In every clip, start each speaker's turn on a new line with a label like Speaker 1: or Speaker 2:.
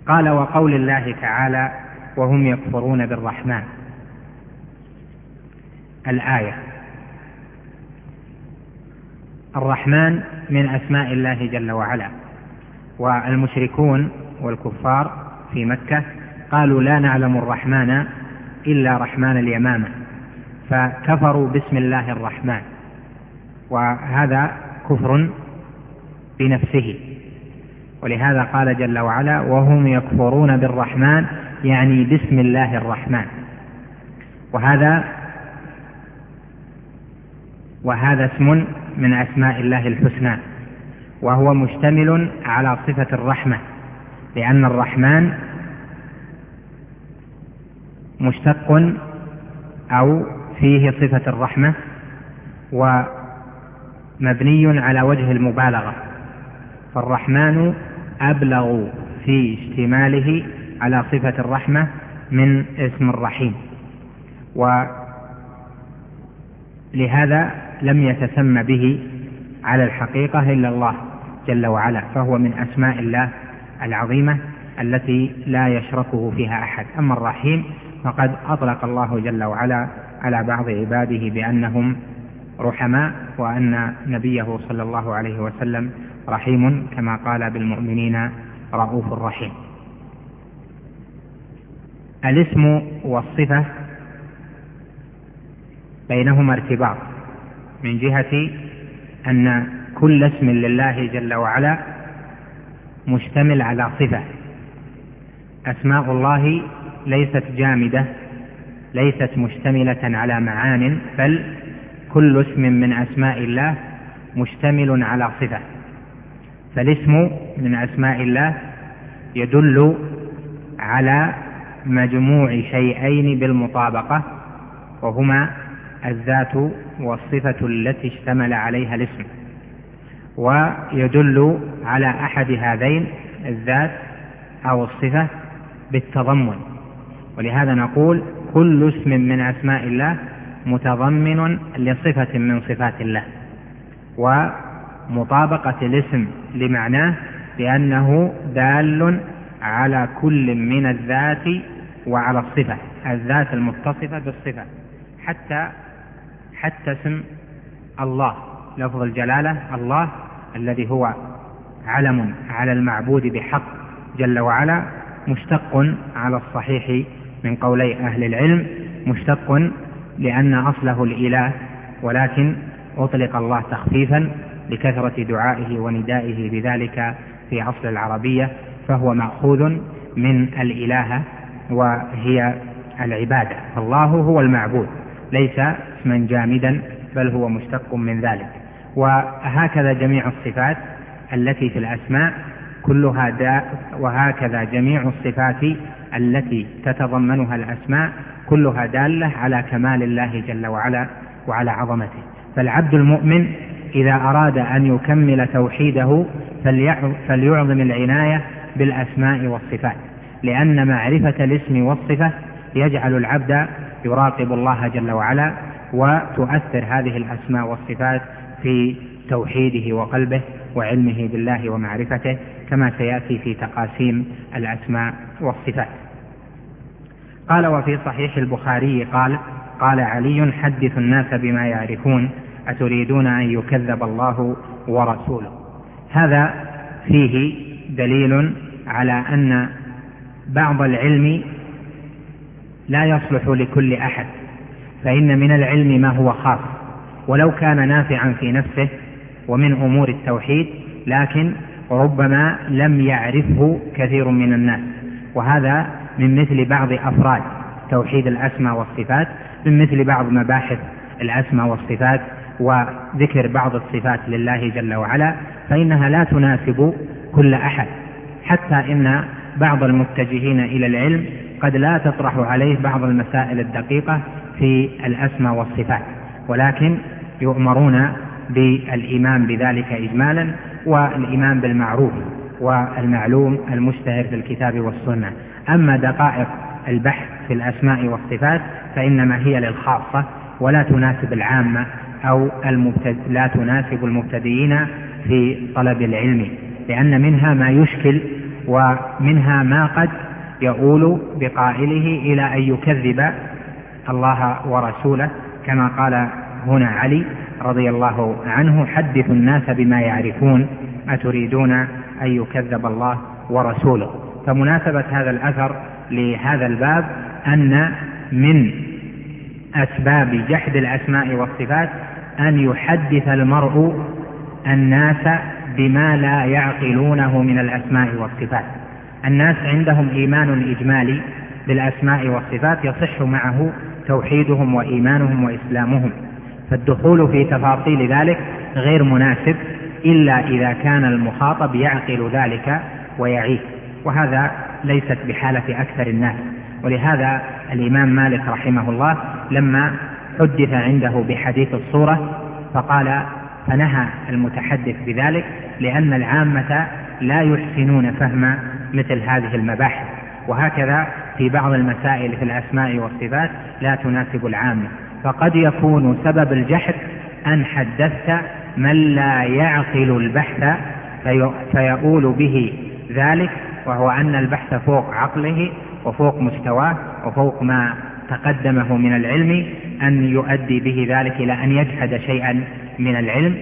Speaker 1: قال: وقول الله تعالى: وهم يكفرون بالرحمن. الآية. الرحمن من أسماء الله جل وعلا، والمشركون والكفار في مكة قالوا: لا نعلم الرحمن إلا رحمن اليمامة، فكفروا باسم الله الرحمن، وهذا كفر بنفسه. ولهذا قال جل وعلا: وهم يكفرون بالرحمن، يعني باسم الله الرحمن. وهذا اسم من أسماء الله الحسنى، وهو مشتمل على صفة الرحمة، لأن الرحمن مشتق أو فيه صفة الرحمة، ومبني على وجه المبالغة، فالرحمن أبلغ في اشتماله على صفة الرحمة من اسم الرحيم، ولهذا لم يتسمى به على الحقيقة إلا الله جل وعلا، فهو من أسماء الله العظيمة التي لا يشركه فيها أحد. أما الرحيم فقد أطلق الله جل وعلا على بعض عباده بأنهم رحماء، وأن نبيه صلى الله عليه وسلم رحيم، كما قال: بالمؤمنين رؤوف رحيم. الاسم والصفة بينهما ارتباط، من جهة أن كل اسم لله جل وعلا مشتمل على صفة. أسماء الله ليست جامدة، ليست مشتملة على معان، بل كل اسم من أسماء الله مشتمل على صفة. فالاسم من أسماء الله يدل على مجموع شيئين بالمطابقة، وهما الذات والصفة التي اشتمل عليها الاسم، ويدل على أحد هذين الذات أو الصفة بالتضمن. ولهذا نقول: كل اسم من أسماء الله متضمن لصفة من صفات الله، ومطابقة الاسم لمعناه بأنه دال على كل من الذات وعلى الصفة، الذات المتصفة بالصفة. حتى اسم الله، لفظ الجلالة الله، الذي هو علم على المعبود بحق جل وعلا، مشتق على الصحيح من قولي أهل العلم، مشتق لأن أصله الإله، ولكن أطلق الله تخفيفا لكثرة دعائه وندائه بذلك في أصل العربية، فهو مأخوذ من الإله وهي العبادة، فالله هو المعبود، ليس اسما جامدا، بل هو مشتق من ذلك. وهكذا جميع الصفات التي في الأسماء كلها وهكذا جميع الصفات التي تتضمنها الأسماء كلها دالة على كمال الله جل وعلا وعلى عظمته. فالعبد المؤمن إذا أراد أن يكمل توحيده فليعظم العناية بالأسماء والصفات، لأن معرفة الاسم والصفة يجعل العبد يراقب الله جل وعلا، وتؤثر هذه الأسماء والصفات في توحيده وقلبه وعلمه بالله ومعرفته، كما سيأتي في تقاسيم الأسماء والصفات. قال: وفي صحيح البخاري قال علي: حدث الناس بما يعرفون، أتريدون أن يكذب الله ورسوله. هذا فيه دليل على أن بعض العلم لا يصلح لكل أحد، فإن من العلم ما هو خاص ولو كان نافعا في نفسه ومن أمور التوحيد، لكن ربما لم يعرفه كثير من الناس، وهذا من مثل بعض أفراد توحيد الأسماء والصفات، من مثل بعض مباحث الأسماء والصفات وذكر بعض الصفات لله جل وعلا، فإنها لا تناسب كل أحد، حتى إن بعض المتجهين إلى العلم قد لا تطرح عليه بعض المسائل الدقيقة في الأسماء والصفات، ولكن يؤمرون بالإيمان بذلك إجمالا، والإيمان بالمعروف والمعلوم المشتهر في الكتاب والسنة. أما دقائق البحث في الأسماء والصفات فإنما هي للخاصة، ولا تناسب العامة أو لا تناسب المبتدئين في طلب العلم، لأن منها ما يشكل ومنها ما قد يؤول بقائله إلى أن يكذب الله ورسوله، كما قال هنا علي رضي الله عنه: حدثوا الناس بما يعرفون أتريدون أن يكذب الله ورسوله. فمناسبة هذا الأثر لهذا الباب أن من أسباب جحد الأسماء والصفات أن يحدث المرء الناس بما لا يعقلونه من الأسماء والصفات. الناس عندهم إيمان إجمالي بالأسماء والصفات يصح معه توحيدهم وإيمانهم وإسلامهم، فالدخول في تفاصيل ذلك غير مناسب إلا إذا كان المخاطب يعقل ذلك ويعيه، وهذا ليست بحالة أكثر الناس. ولهذا الإمام مالك رحمه الله لما حدث عنده بحديث الصورة فنهى المتحدث بذلك، لأن العامة لا يحسنون فهم مثل هذه المباحث، وهكذا في بعض المسائل في الأسماء والصفات لا تناسب العامة. فقد يكون سبب الجحد أن حدثت من لا يعقل البحث فيؤول به ذلك، وهو أن البحث فوق عقله وفوق مستواه وفوق ما تقدمه من العلم، أن يؤدي به ذلك إلى أن يجحد شيئا من العلم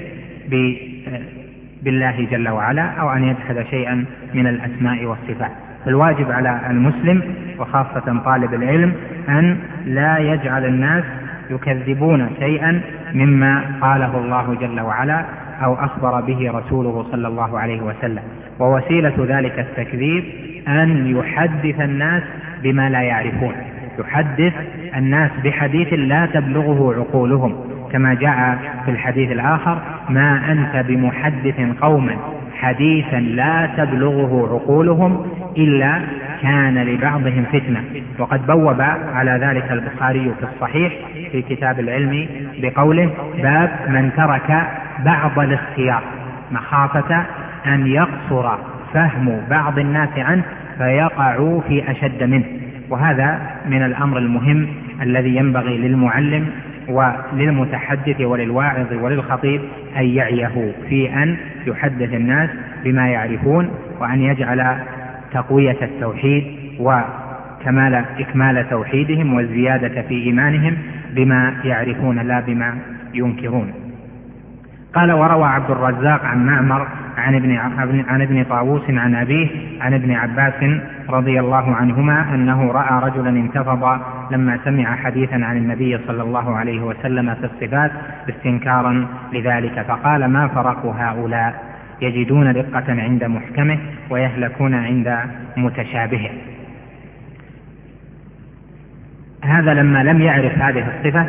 Speaker 1: بالله جل وعلا، أو أن يجحد شيئا من الأسماء والصفات. فالواجب على المسلم وخاصة طالب العلم أن لا يجعل الناس يكذبون شيئا مما قاله الله جل وعلا أو أخبر به رسوله صلى الله عليه وسلم. ووسيلة ذلك التكذيب أن يحدث الناس بما لا يعرفون، يحدث الناس بحديث لا تبلغه عقولهم، كما جاء في الحديث الآخر: ما أنت بمحدث قوما حديثا لا تبلغه عقولهم إلا كان لبعضهم فتنة. وقد بوب على ذلك البخاري في الصحيح في كتاب العلم بقوله: باب من ترك بعض الاختيار مخافة أن يقصر فهم بعض الناس عنه فيقعوا في أشد منه. وهذا من الأمر المهم الذي ينبغي للمعلم وللمتحدث وللواعظ وللخطيب أن يعيه في أن يحدث الناس بما يعرفون، وأن يجعل تقوية التوحيد إكمال توحيدهم والزيادة في إيمانهم بما يعرفون لا بما ينكرون. قال: وروى عبد الرزاق عن معمر عن ابن طاووس عن أبيه عن ابن عباس رضي الله عنهما أنه رأى رجلا انتفض لما سمع حديثا عن النبي صلى الله عليه وسلم في الصفات استنكارا لذلك، فقال: ما فرق هؤلاء؟ يجدون رقة عند محكمه ويهلكون عند متشابهه. هذا لما لم يعرف هذه الصفة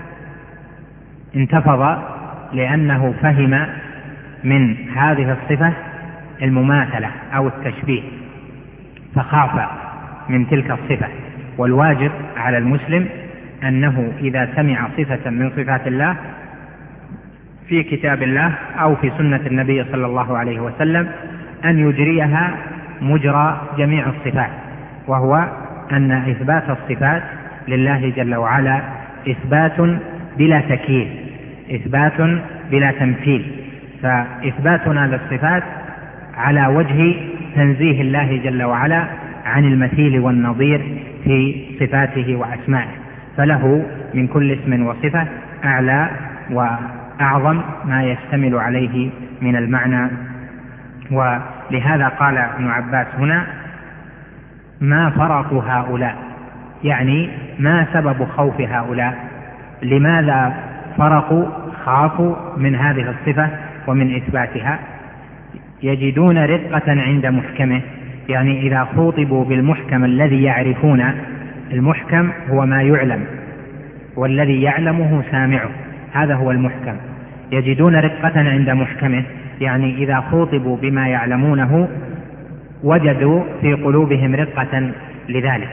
Speaker 1: انتفض، لأنه فهم من هذه الصفة المماثلة أو التشبيه، فخاف من تلك الصفة. والواجب على المسلم أنه إذا سمع صفة من صفات الله في كتاب الله أو في سنة النبي صلى الله عليه وسلم أن يجريها مجرى جميع الصفات، وهو أن إثبات الصفات لله جل وعلا إثبات بلا تكييف، إثبات بلا تمثيل. فإثباتنا للصفات على وجه تنزيه الله جل وعلا عن المثيل والنظير في صفاته وأسمائه، فله من كل اسم وصفة أعلى وأعظم ما يشتمل عليه من المعنى. ولهذا قال ابن عباس هنا: ما فرط هؤلاء، يعني ما سبب خوف هؤلاء؟ لماذا فرقوا خافوا من هذه الصفة ومن إثباتها؟ يجدون رقة عند محكمه، يعني إذا خوطبوا بالمحكم الذي يعرفون، المحكم هو ما يعلم والذي يعلمه سامعه، هذا هو المحكم. يجدون رقة عند محكمه، يعني إذا خوطبوا بما يعلمونه وجدوا في قلوبهم رقة لذلك.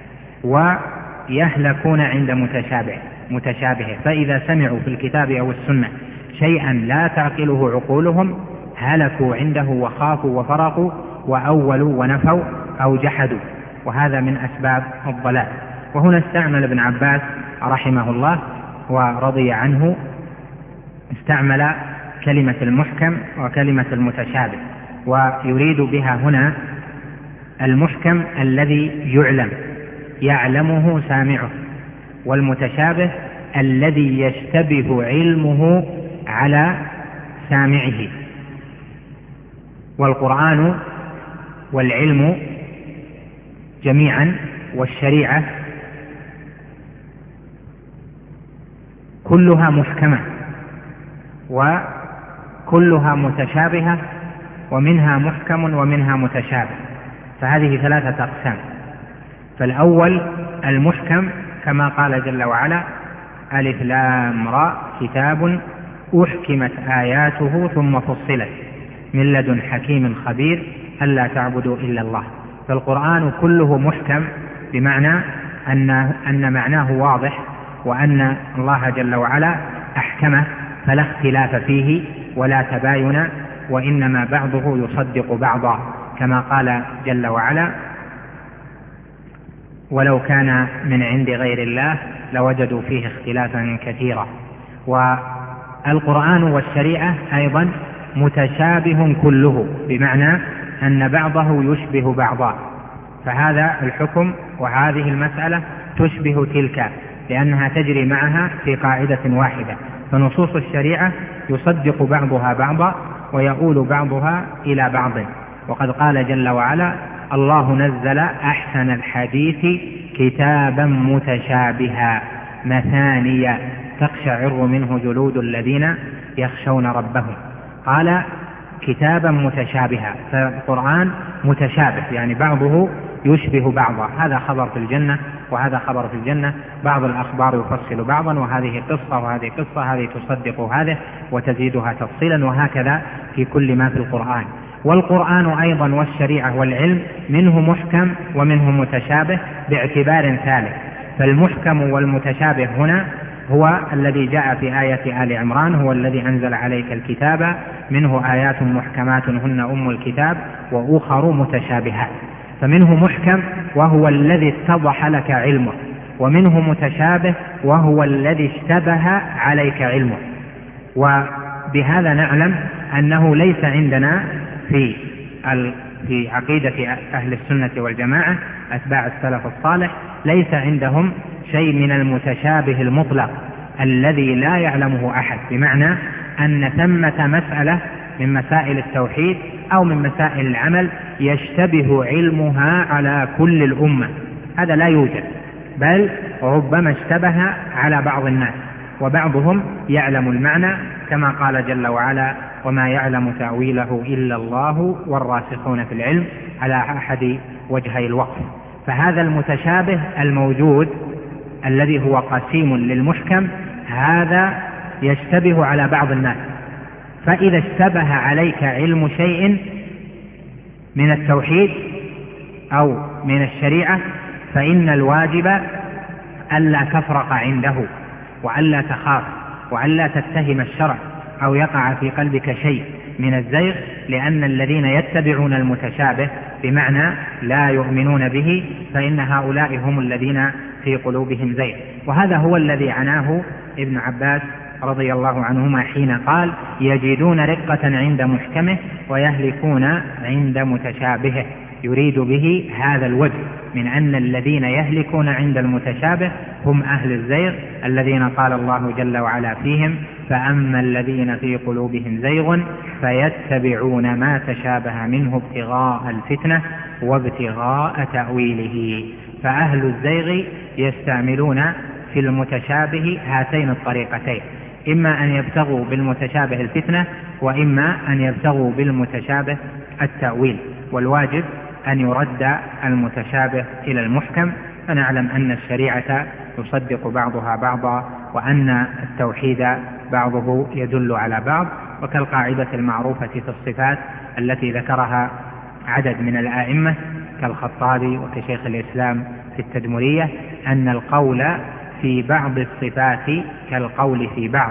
Speaker 1: ويهلكون عند متشابهه، فإذا سمعوا في الكتاب أو السنة شيئا لا تعقله عقولهم هلكوا عنده وخافوا وفرقوا وأولوا ونفوا أو جحدوا، وهذا من أسباب الضلال. وهنا استعمل ابن عباس رحمه الله ورضي عنه، استعمل كلمة المحكم وكلمة المتشابه، ويريد بها هنا المحكم الذي يعلمه سامعه، والمتشابه الذي يشتبه علمه على سامعه. والقرآن والعلم جميعا والشريعة كلها محكمة وكلها متشابهة، ومنها محكم ومنها متشابه، فهذه 3 أقسام. فالأول المحكم كما قال جل وعلا: ألف لام را كتاب أحكمت آياته ثم فصلت من لدن حكيم خبير ألا تعبدوا إلا الله. فالقرآن كله محكم، بمعنى أن معناه واضح، وأن الله جل وعلا أحكمه فلا اختلاف فيه ولا تباين، وإنما بعضه يصدق بعضا، كما قال جل وعلا: ولو كان من عند غير الله لوجدوا فيه اختلافا كثيرا. والقرآن والشريعة أيضا متشابه كله، بمعنى أن بعضه يشبه بعضا، فهذا الحكم وهذه المسألة تشبه تلك، لأنها تجري معها في قاعدة واحدة. فنصوص الشريعة يصدق بعضها بعضا ويؤول بعضها إلى بعض. وقد قال جل وعلا: الله نزل أحسن الحديث كتابا متشابها مثانيا تقشعر منه جلود الذين يخشون ربهم. قال كتابا متشابها، فالقرآن متشابه، يعني بعضه يشبه بعضا، هذا خبر في الجنة وهذا خبر في الجنة، بعض الأخبار يفصل بعضا، وهذه قصة وهذه قصة، هذه تصدق هذه وتزيدها تفصيلا، وهكذا في كل ما في القرآن. والقرآن أيضا والشريعة والعلم منه محكم ومنه متشابه باعتبار ثالث. فالمحكم والمتشابه هنا هو الذي جاء في آية آل عمران: هو الذي أنزل عليك الكتاب منه آيات محكمات هن أم الكتاب وأخر متشابهات. فمنه محكم وهو الذي اتضح لك علمه، ومنه متشابه وهو الذي اشتبه عليك علمه. وبهذا نعلم أنه ليس عندنا في عقيدة أهل السنة والجماعة أتباع السلف الصالح ليس عندهم شيء من المتشابه المطلق الذي لا يعلمه أحد، بمعنى أن ثمة مسألة من مسائل التوحيد أو من مسائل العمل يشتبه علمها على كل الأمة، هذا لا يوجد، بل ربما اشتبه على بعض الناس، وبعضهم يعلم المعنى كما قال جل وعلا: وما يعلم تأويله إلا الله والراسخون في العلم، على أحد وجهي الوقف. فهذا المتشابه الموجود الذي هو قسيم للمحكم هذا يشتبه على بعض الناس، فإذا اشتبه عليك علم شيء من التوحيد أو من الشريعة فإن الواجب ألا تفرق عنده، وألا تخاف، وألا تتهم الشرع أو يقع في قلبك شيء من الزيغ، لأن الذين يتبعون المتشابه بمعنى لا يؤمنون به فإن هؤلاء هم الذين في قلوبهم زيغ. وهذا هو الذي عناه ابن عباس رضي الله عنهما حين قال: يجدون رقة عند محكمه ويهلكون عند متشابهه، يريد به هذا الوجه من أن الذين يهلكون عند المتشابه هم أهل الزيغ الذين قال الله جل وعلا فيهم: فأما الذين في قلوبهم زيغ فيتبعون ما تشابه منه ابتغاء الفتنة وابتغاء تأويله. فأهل الزيغ يستعملون في المتشابه هاتين الطريقتين، إما أن يبتغوا بالمتشابه الفتنة، وإما أن يبتغوا بالمتشابه التأويل. والواجب أن يرد المتشابه إلى المحكم، فنعلم أن الشريعة يصدق بعضها بعضا، وأن التوحيد بعضه يدل على بعض. وكالقاعدة المعروفة في الصفات التي ذكرها عدد من الآئمة كالخطابي وكشيخ الإسلام في التدمرية: أن القول في بعض الصفات كالقول في بعض،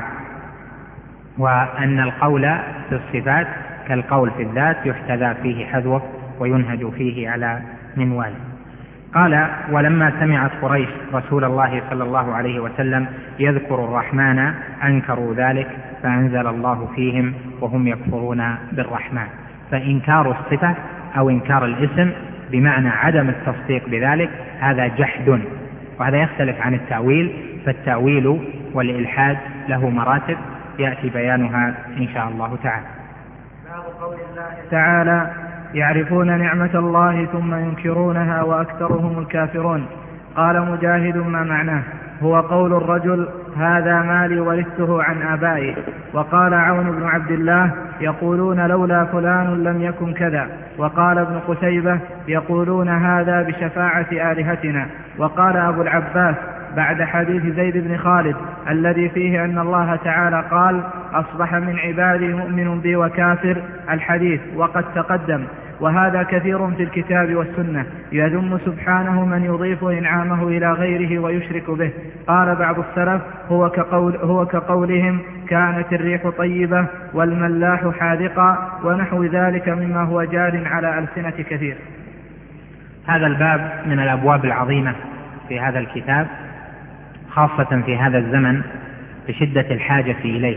Speaker 1: وأن القول في الصفات كالقول في الذات يحتذى فيه حذوه وينهج فيه على منواله. قال: ولما سمعت قريش رسول الله صلى الله عليه وسلم يذكر الرحمن أنكروا ذلك فأنزل الله فيهم وهم يكفرون بالرحمن. فإنكار الصفة أو إنكار الاسم بمعنى عدم التصديق بذلك هذا جحد، وهذا يختلف عن التأويل، فالتأويل والإلحاد له مراتب يأتي بيانها إن شاء الله تعالى.
Speaker 2: باب قول الله تعالى: يعرفون نعمة الله ثم ينكرونها وأكثرهم الكافرون. قال مجاهد: ما معناه؟ هو قول الرجل: هذا مالي ورثته عن آبائي. وقال عون بن عبد الله: يقولون لولا فلان لم يكن كذا. وقال ابن قتيبة: يقولون هذا بشفاعة آلهتنا. وقال أبو العباس بعد حديث زيد بن خالد الذي فيه أن الله تعالى قال: أصبح من عبادي مؤمن بي وكافر، الحديث وقد تقدم. وهذا كثير في الكتاب والسنة، يذم سبحانه من يضيف إنعامه إلى غيره ويشرك به. قال بعض السلف: هو كقولهم: كانت الريح طيبة والملاح حاذقا، ونحو ذلك مما هو جار على ألسنة كثير.
Speaker 1: هذا الباب من الأبواب العظيمة في هذا الكتاب، خاصة في هذا الزمن بشدة الحاجة إليه.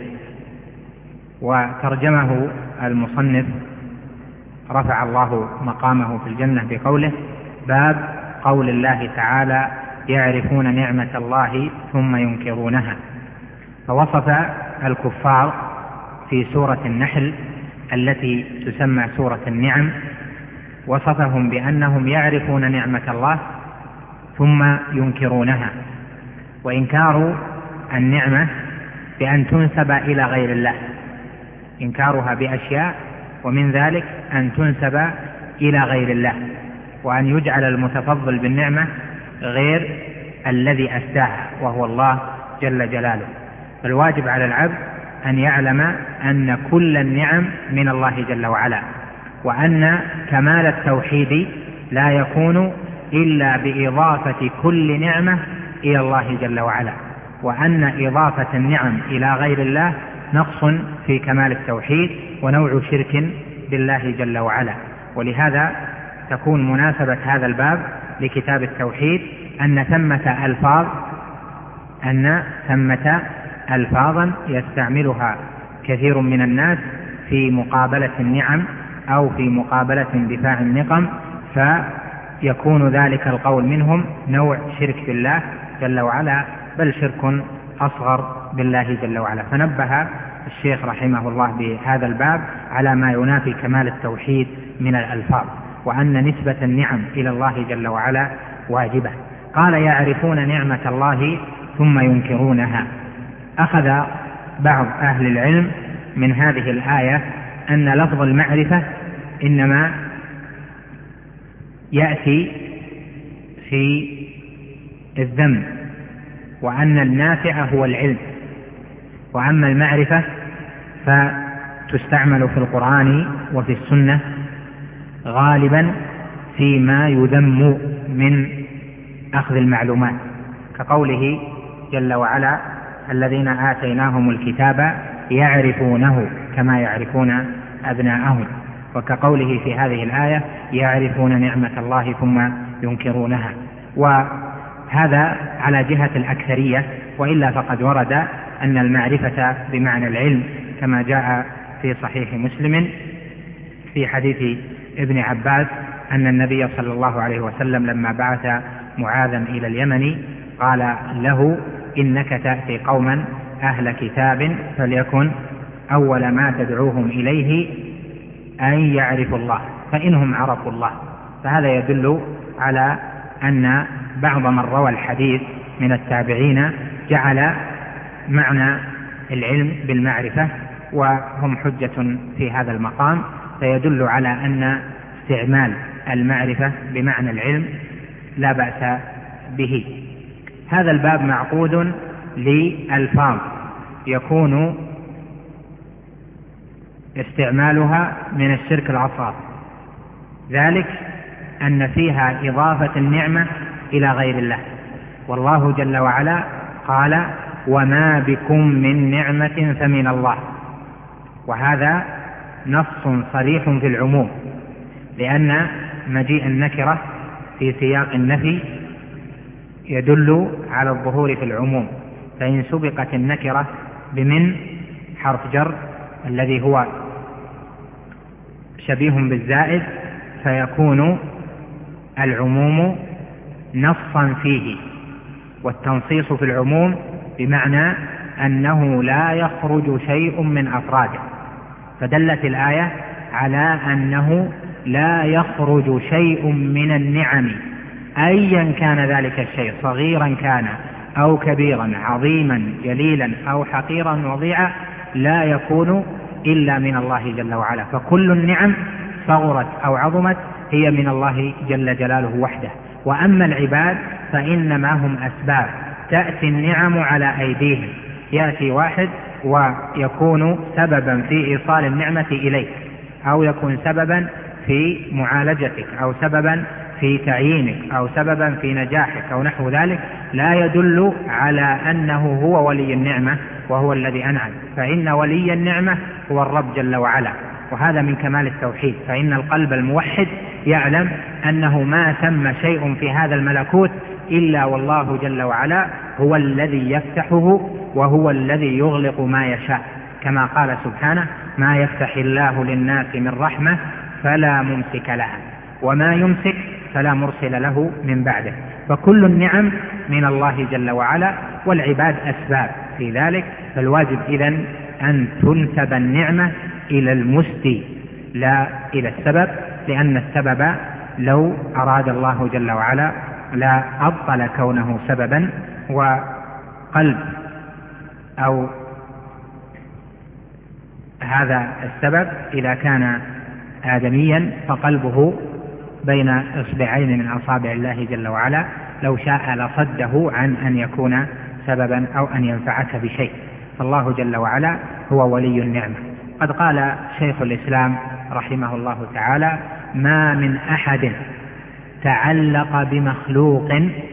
Speaker 1: وترجمه المصنف رفع الله مقامه في الجنة بقوله: باب قول الله تعالى: يعرفون نعمة الله ثم ينكرونها. فوصف الكفار في سورة النحل التي تسمى سورة النعم، وصفهم بأنهم يعرفون نعمة الله ثم ينكرونها. وإنكار النعمة بأن تنسب إلى غير الله، إنكارها بأشياء، ومن ذلك أن تنسب إلى غير الله، وأن يجعل المتفضل بالنعمة غير الذي أسداها وهو الله جل جلاله. فالواجب على العبد أن يعلم أن كل النعم من الله جل وعلا، وأن كمال التوحيد لا يكون إلا بإضافة كل نعمة إلى الله جل وعلا، وأن إضافة النعم إلى غير الله نقص في كمال التوحيد ونوع شرك بالله جل وعلا. ولهذا تكون مناسبة هذا الباب لكتاب التوحيد أن ثمة ألفاظا يستعملها كثير من الناس في مقابلة النعم أو في مقابلة دفاع النقم، فيكون ذلك القول منهم نوع شرك بالله جل وعلا، بل شرك أصغر بالله جل وعلا. فنبه الشيخ رحمه الله بهذا الباب على ما ينافي كمال التوحيد من الألفاظ، وأن نسبة النعم إلى الله جل وعلا واجبة. قال: يعرفون نعمة الله ثم ينكرونها. أخذ بعض أهل العلم من هذه الآية أن لفظ المعرفة إنما يأتي في الذم، وأن النافع هو العلم، وأما المعرفة فتستعمل في القرآن وفي السنة غالبا فيما يذم من أخذ المعلومات، كقوله جل وعلا: الذين آتيناهم الكتاب يعرفونه كما يعرفون أبناءهم، وكقوله في هذه الآية: يعرفون نعمة الله ثم ينكرونها. وهذا على جهة الأكثرية، وإلا فقد ورد أن المعرفة بمعنى العلم كما جاء في صحيح مسلم في حديث ابن عباس أن النبي صلى الله عليه وسلم لما بعث معاذا إلى اليمن قال له: إنك تأتي قوما أهل كتاب فليكن أول ما تدعوهم إليه أن يعرفوا الله، فإنهم عرفوا الله. فهذا يدل على أن بعض من روى الحديث من التابعين جعل معنى العلم بالمعرفة، وهم حجة في هذا المقام، فيدل على أن استعمال المعرفة بمعنى العلم لا بأس به. هذا الباب معقود لألفاظ يكون استعمالها من الشرك الأصغر، ذلك أن فيها إضافة النعمة إلى غير الله، والله جل وعلا قال: وما بكم من نعمة فمن الله. وهذا نص صريح في العموم، لأن مجيء النكرة في سياق النفي يدل على الظهور في العموم، فإن سبقت النكرة بمن حرف جر الذي هو شبيه بالزائد فيكون العموم نصا فيه، والتنصيص في العموم بمعنى أنه لا يخرج شيء من أفراده، فدلت الآية على أنه لا يخرج شيء من النعم أيا كان ذلك الشيء، صغيرا كان أو كبيرا، عظيما جليلا أو حقيرا وضيعا، لا يكون إلا من الله جل وعلا. فكل النعم صغرت أو عظمت هي من الله جل جلاله وحده. وأما العباد فإنما هم أسباب، تأتي النعم على أيديهم، يأتي واحد ويكون سببا في إيصال النعمة إليك، أو يكون سببا في معالجتك، أو سببا في تعيينك، أو سببا في نجاحك أو نحو ذلك، لا يدل على أنه هو ولي النعمة وهو الذي أنعم، فإن ولي النعمة هو الرب جل وعلا، وهذا من كمال التوحيد. فإن القلب الموحد يعلم أنه ما ثم شيء في هذا الملكوت إلا والله جل وعلا هو الذي يفتحه وهو الذي يغلق ما يشاء، كما قال سبحانه: ما يفتح الله للناس من رحمة فلا ممسك لها وما يمسك فلا مرسل له من بعده. فكل النعم من الله جل وعلا، والعباد أسباب في ذلك. فالواجب إذن أن تنسب النعمة إلى المسدي لا إلى السبب، لأن السبب لو أراد الله جل وعلا لا أبطل كونه سببا. وقلب أو هذا السبب إذا كان آدميا فقلبه بين إصبعين من أصابع الله جل وعلا، لو شاء لصده عن أن يكون سببا أو أن ينفعك بشيء. فالله جل وعلا هو ولي النعمة. قد قال شيخ الإسلام رحمه الله تعالى: ما من أحد تعلق بمخلوق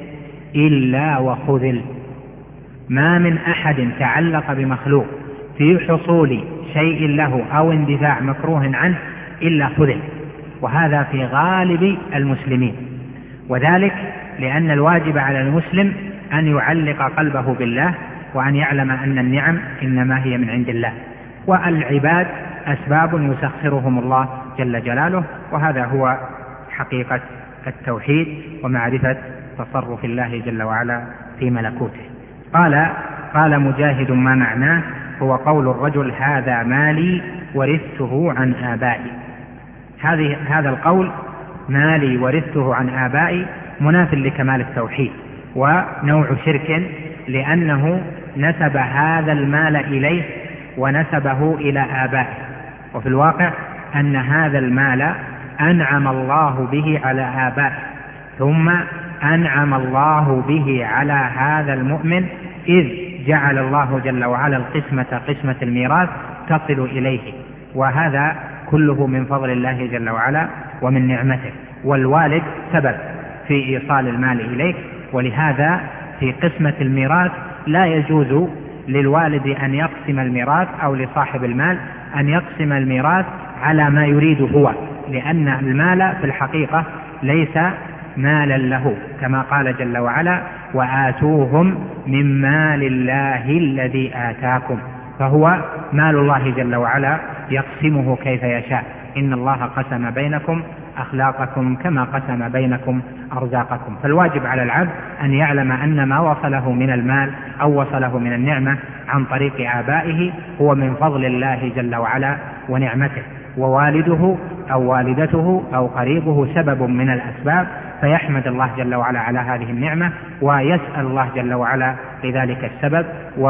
Speaker 1: إلا وخذل. ما من أحد تعلق بمخلوق في حصول شيء له أو اندفاع مكروه عنه إلا خذل، وهذا في غالب المسلمين. وذلك لأن الواجب على المسلم أن يعلق قلبه بالله، وأن يعلم أن النعم إنما هي من عند الله، والعباد أسباب يسخرهم الله جل جلاله. وهذا هو حقيقة التوحيد ومعرفة تصرف الله جل وعلا في ملكوته. قال مجاهد: ما معناه؟ هو قول الرجل: هذا مالي ورثته عن آبائي. هذا القول مالي ورثته عن آبائي مناف لكمال التوحيد ونوع شرك، لأنه نسب هذا المال إليه ونسبه إلى آبائه، وفي الواقع أن هذا المال أنعم الله به على آبائه، ثم أنعم الله به على هذا المؤمن، إذ جعل الله جل وعلا القسمة قسمة الميراث تصل إليه، وهذا كله من فضل الله جل وعلا ومن نعمته. والوالد سبب في إيصال المال إليك، ولهذا في قسمة الميراث لا يجوز للوالد أن يقسم الميراث أو لصاحب المال أن يقسم الميراث على ما يريد هو، لأن المال في الحقيقة ليس مالا له، كما قال جل وعلا: وآتوهم من مال الله الذي آتاكم، فهو مال الله جل وعلا يقسمه كيف يشاء. إن الله قسم بينكم أخلاقكم كما قسم بينكم أرزاقكم. فالواجب على العبد أن يعلم أن ما وصله من المال أو وصله من النعمة عن طريق آبائه هو من فضل الله جل وعلا ونعمته، ووالده أو والدته أو قريبه سبب من الأسباب، فيحمد الله جل وعلا على هذه النعمة ويسأل الله جل وعلا لذلك السبب،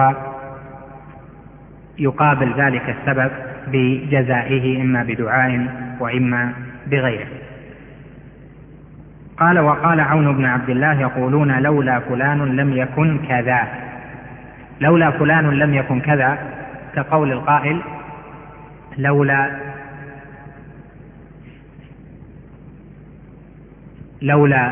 Speaker 1: ويقابل ذلك السبب بجزائه إما بدعاء وإما بغيره. قال: وقال عون بن عبد الله: يقولون لولا فلان لم يكن كذا. لولا فلان لم يكن كذا كقول القائل: لولا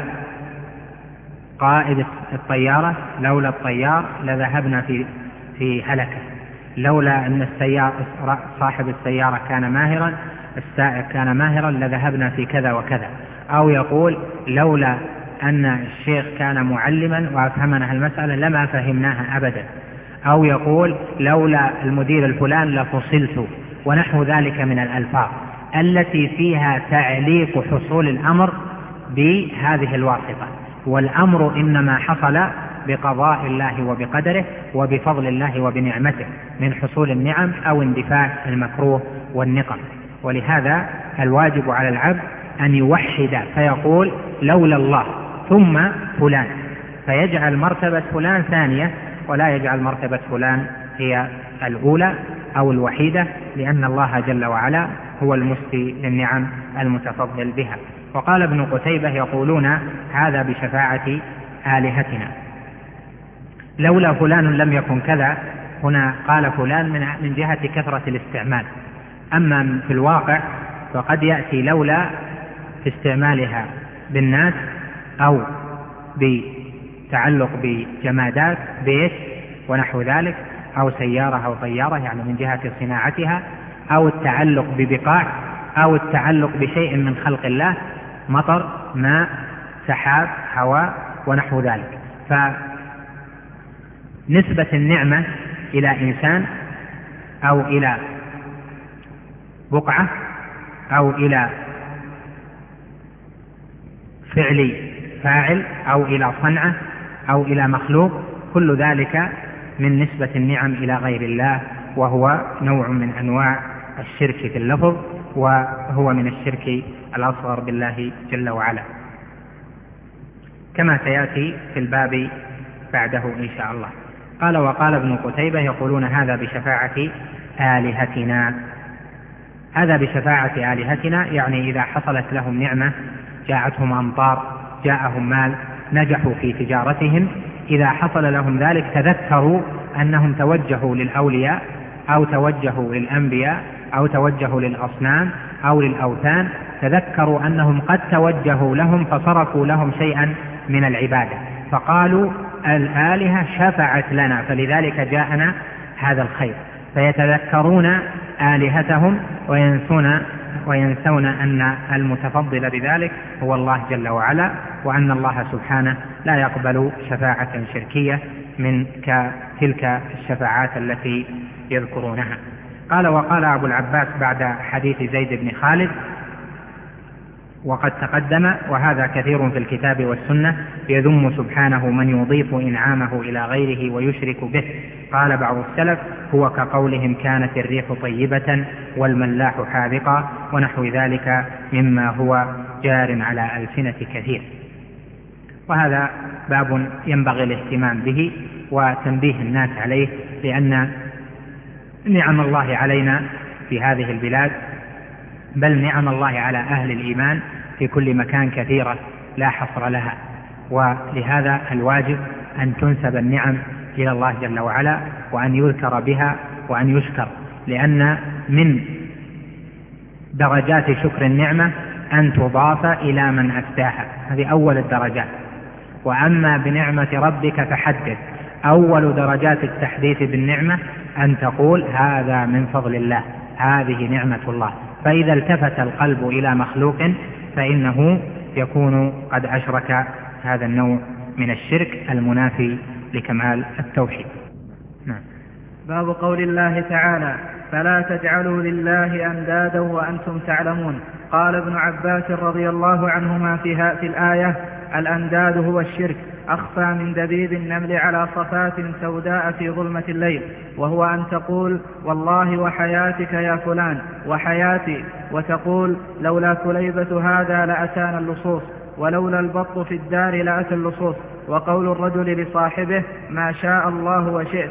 Speaker 1: قائد الطيارة، لولا الطيار لذهبنا في هلكة، لولا أن صاحب السيارة كان ماهرا، السائق كان ماهرا، لذهبنا في كذا وكذا. أو يقول: لولا أن الشيخ كان معلما وأفهمنا المسألة لما فهمناها أبدا. أو يقول: لولا المدير الفلان لفصلت، ونحو ذلك من الألفاظ التي فيها تعليق حصول الأمر بهذه الواسطة، والأمر إنما حصل بقضاء الله وبقدره وبفضل الله وبنعمته من حصول النعم أو اندفاع المكروه والنقم. ولهذا الواجب على العبد أن يوحد فيقول لولا الله ثم فلان، فيجعل مرتبة فلان ثانية ولا يجعل مرتبة فلان هي الأولى أو الوحيدة، لأن الله جل وعلا هو المسدي للنعم المتفضل بها. وقال ابن قتيبة يقولون هذا بشفاعة آلهتنا، لولا فلان لم يكن كذا. هنا قال فلان من جهة كثرة الاستعمال، أما في الواقع فقد يأتي لولا في استعمالها بالناس أو بتعلق بجمادات بيت ونحو ذلك، أو سيارة أو طيارة يعني من جهة صناعتها، أو التعلق ببقاع، أو التعلق بشيء من خلق الله، مطر، ماء، سحاب، هواء ونحو ذلك. فنسبة النعمة إلى إنسان أو إلى بقعة أو إلى فعل فاعل أو إلى صنعة أو إلى مخلوق، كل ذلك من نسبة النعم إلى غير الله، وهو نوع من أنواع الشرك في اللفظ، وهو من الشرك الأصغر بالله جل وعلا، كما سيأتي في الباب بعده إن شاء الله. قال وقال ابن قتيبة يقولون هذا بشفاعة آلهتنا. هذا بشفاعة آلهتنا يعني إذا حصلت لهم نعمة، جاءتهم أمطار، جاءهم مال، نجحوا في تجارتهم، إذا حصل لهم ذلك تذكروا أنهم توجهوا للأولياء أو توجهوا للأنبياء أو توجهوا للأصنام أو للأوثان، تذكروا أنهم قد توجهوا لهم فصرفوا لهم شيئا من العبادة، فقالوا الآلهة شفعت لنا فلذلك جاءنا هذا الخير، فيتذكرون آلهتهم وينسون أن المتفضل بذلك هو الله جل وعلا، وأن الله سبحانه لا يقبل شفاعة شركية من تلك الشفاعات التي يذكرونها. قال وقال أبو العباس بعد حديث زيد بن خالد وقد تقدم، وهذا كثير في الكتاب والسنة، يذم سبحانه من يضيف إنعامه إلى غيره ويشرك به. قال بعض السلف هو كقولهم كانت الريح طيبة والملاح حاذقا ونحو ذلك مما هو جار على ألسنة كثير. وهذا باب ينبغي الاهتمام به وتنبيه الناس عليه، لأن نعم الله علينا في هذه البلاد، بل نعم الله على أهل الإيمان في كل مكان كثيرة لا حصر لها، ولهذا الواجب أن تنسب النعم إلى الله جل وعلا وأن يذكر بها وأن يشكر، لأن من درجات شكر النعمة أن تضاف إلى من أسداها، هذه أول الدرجات. وأما بنعمة ربك فحدث، أول درجات التحديث بالنعمة أن تقول هذا من فضل الله، هذه نعمة الله. فإذا التفت القلب إلى مخلوق فإنه يكون قد أشرك هذا النوع من الشرك المنافي لكمال التوحيد. نعم.
Speaker 2: باب قول الله تعالى فلا تجعلوا لله أندادا وأنتم تعلمون. قال ابن عباس رضي الله عنهما في الآية الأنداد هو الشرك أخفى من دبيب النمل على صفات سوداء في ظلمة الليل، وهو أن تقول والله وحياتك يا فلان وحياتي، وتقول لولا كليبة هذا لأتانا اللصوص، ولولا البط في الدار لأتى اللصوص، وقول الرجل لصاحبه ما شاء الله وشئت،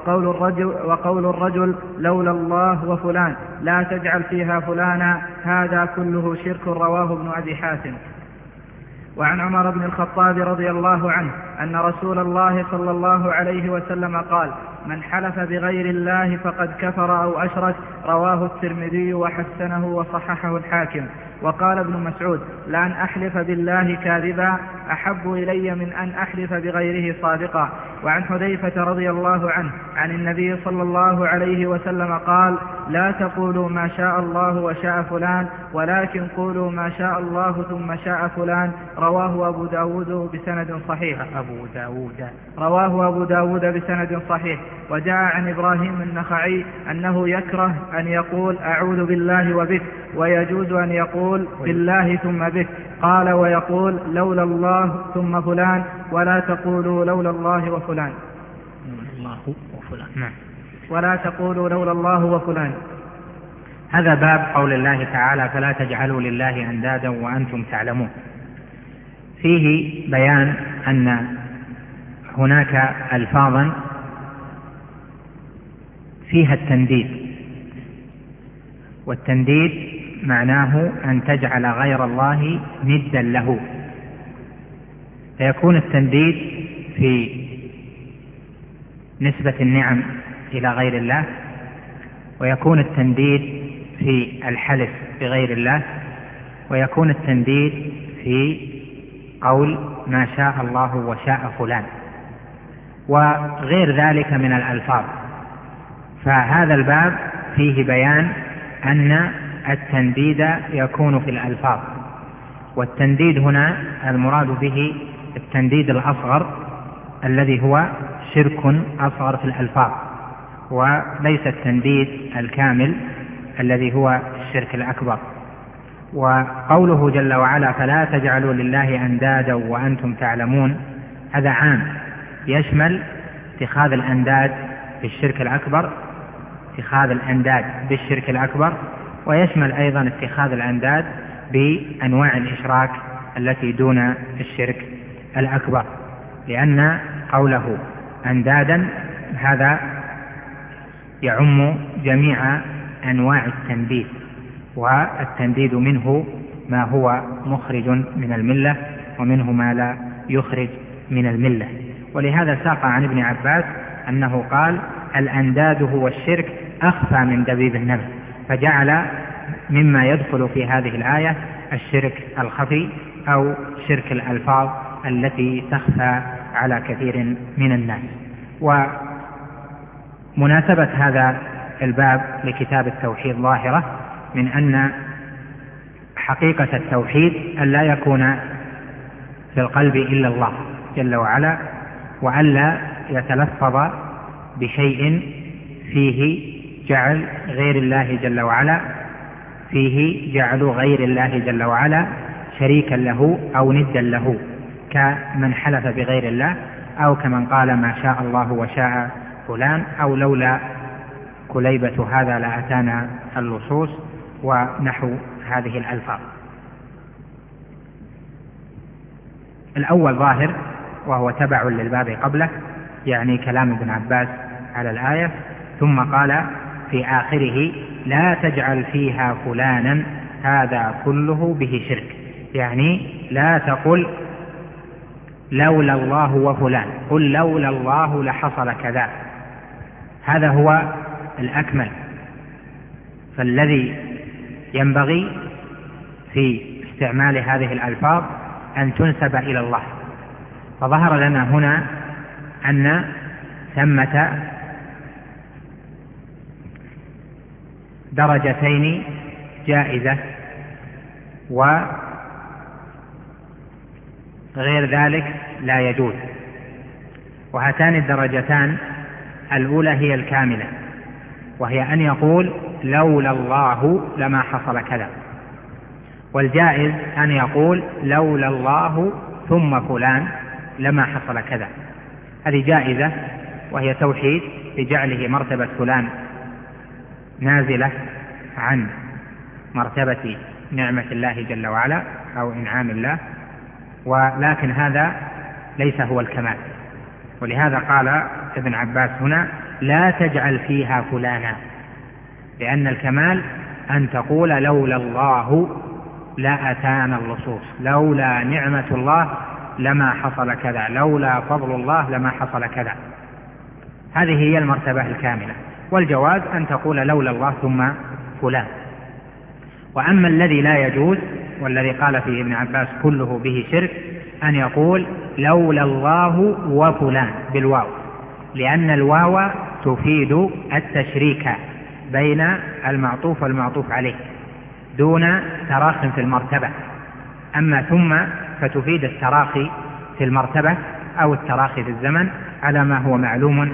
Speaker 2: وقول الرجل لولا الله وفلان لا تجعل فيها فلانا، هذا كله شرك. رواه ابن أبي حاتم. وعن عمر بن الخطاب رضي الله عنه أن رسول الله صلى الله عليه وسلم قال من حلف بغير الله فقد كفر أو أشرك. رواه الترمذي وحسنه وصححه الحاكم. وقال ابن مسعود لأن أحلف بالله كاذبا أحب إلي من أن أحلف بغيره صادقا. وعن حذيفة رضي الله عنه عن النبي صلى الله عليه وسلم قال لا تقولوا ما شاء الله وشاء فلان ولكن قولوا ما شاء الله ثم شاء فلان. رواه أبو داود بسند صحيح. رواه أبو داود بسند صحيح. وجاء عن إبراهيم النخعي أنه يكره أن يقول أعوذ بالله وبك، ويجوز أن يقول بالله ثم بك. قال ويقول لولا الله ثم فلان، ولا تقولوا لولا الله وفلان. ولا تقولوا لولا الله وفلان.
Speaker 1: هذا باب قول الله تعالى فلا تجعلوا لله أندادا وأنتم تعلمون. فيه بيان أن هناك ألفاظا فيها التنديد، والتنديد معناه أن تجعل غير الله ندا له، فيكون التنديد في نسبة النعم إلى غير الله، ويكون التنديد في الحلف بغير الله، ويكون التنديد في قول ما شاء الله وشاء فلان، وغير ذلك من الألفاظ. فهذا الباب فيه بيان أن التنديد يكون في الألفاظ، والتنديد هنا المراد به التنديد الأصغر الذي هو شرك أصغر في الألفاظ، وليس التنديد الكامل الذي هو الشرك الأكبر. وقوله جل وعلا فلا تجعلوا لله أندادا وأنتم تعلمون، هذا عام يشمل اتخاذ الأنداد بالشرك الأكبر، اتخاذ الأنداد بالشرك الأكبر، ويشمل أيضا اتخاذ الأنداد بأنواع الإشراك التي دون الشرك الأكبر، لأن قوله أندادا هذا يعم جميع أنواع التنديد، والتنديد منه ما هو مخرج من الملة ومنه ما لا يخرج من الملة. ولهذا ساق عن ابن عباس أنه قال الأنداد هو الشرك أخفى من دبيب النمل، فجعل مما يدخل في هذه الآية الشرك الخفي أو شرك الألفاظ التي تخفى على كثير من الناس. ومناسبة هذا الباب لكتاب التوحيد ظاهرة من أن حقيقة التوحيد أن لا يكون في القلب إلا الله جل وعلا، وألا يتلفظ بشيء فيه جعل غير الله جل وعلا، فيه جعل غير الله جل وعلا شريكا له أو ندا له، كمن حلف بغير الله، أو كمن قال ما شاء الله وشاء فلان، أو لولا كليبة هذا لأتانا اللصوص، ونحو هذه الألفاظ. الأول ظاهر وهو تبع للباب قبله، يعني كلام ابن عباس على الآية، ثم قال في آخره لا تجعل فيها فلانا هذا كله به شرك، يعني لا تقل لولا الله وفلان، قل لولا الله لحصل كذا، هذا هو الأكمل. فالذي ينبغي في استعمال هذه الألفاظ أن تنسب إلى الله. فظهر لنا هنا أن ثمة درجتين جائزة، وغير ذلك لا يجوز. وهاتان الدرجتان الأولى هي الكاملة، وهي أن يقول لولا الله لما حصل كذا، والجائز أن يقول لولا الله ثم فلان لما حصل كذا. هذه جائزة وهي توحيد بجعله مرتبة فلان نازلة عن مرتبة نعمة الله جل وعلا أو إنعام الله، ولكن هذا ليس هو الكمال. ولهذا قال ابن عباس هنا لا تجعل فيها فلانا، لأن الكمال أن تقول لولا الله لا أتانا اللصوص، لولا نعمة الله لما حصل كذا، لولا فضل الله لما حصل كذا. هذه هي المرتبة الكاملة. والجواز أن تقول لولا الله ثم فلان. وأما الذي لا يجوز والذي قال فيه ابن عباس كله به شرك أن يقول لولا الله وفلان بالواو، لأن الواو تفيد التشريك بين المعطوف والمعطوف عليه دون تراخ في المرتبة. أما ثم فتفيد التراخي في المرتبة أو التراخي في الزمن على ما هو معلوم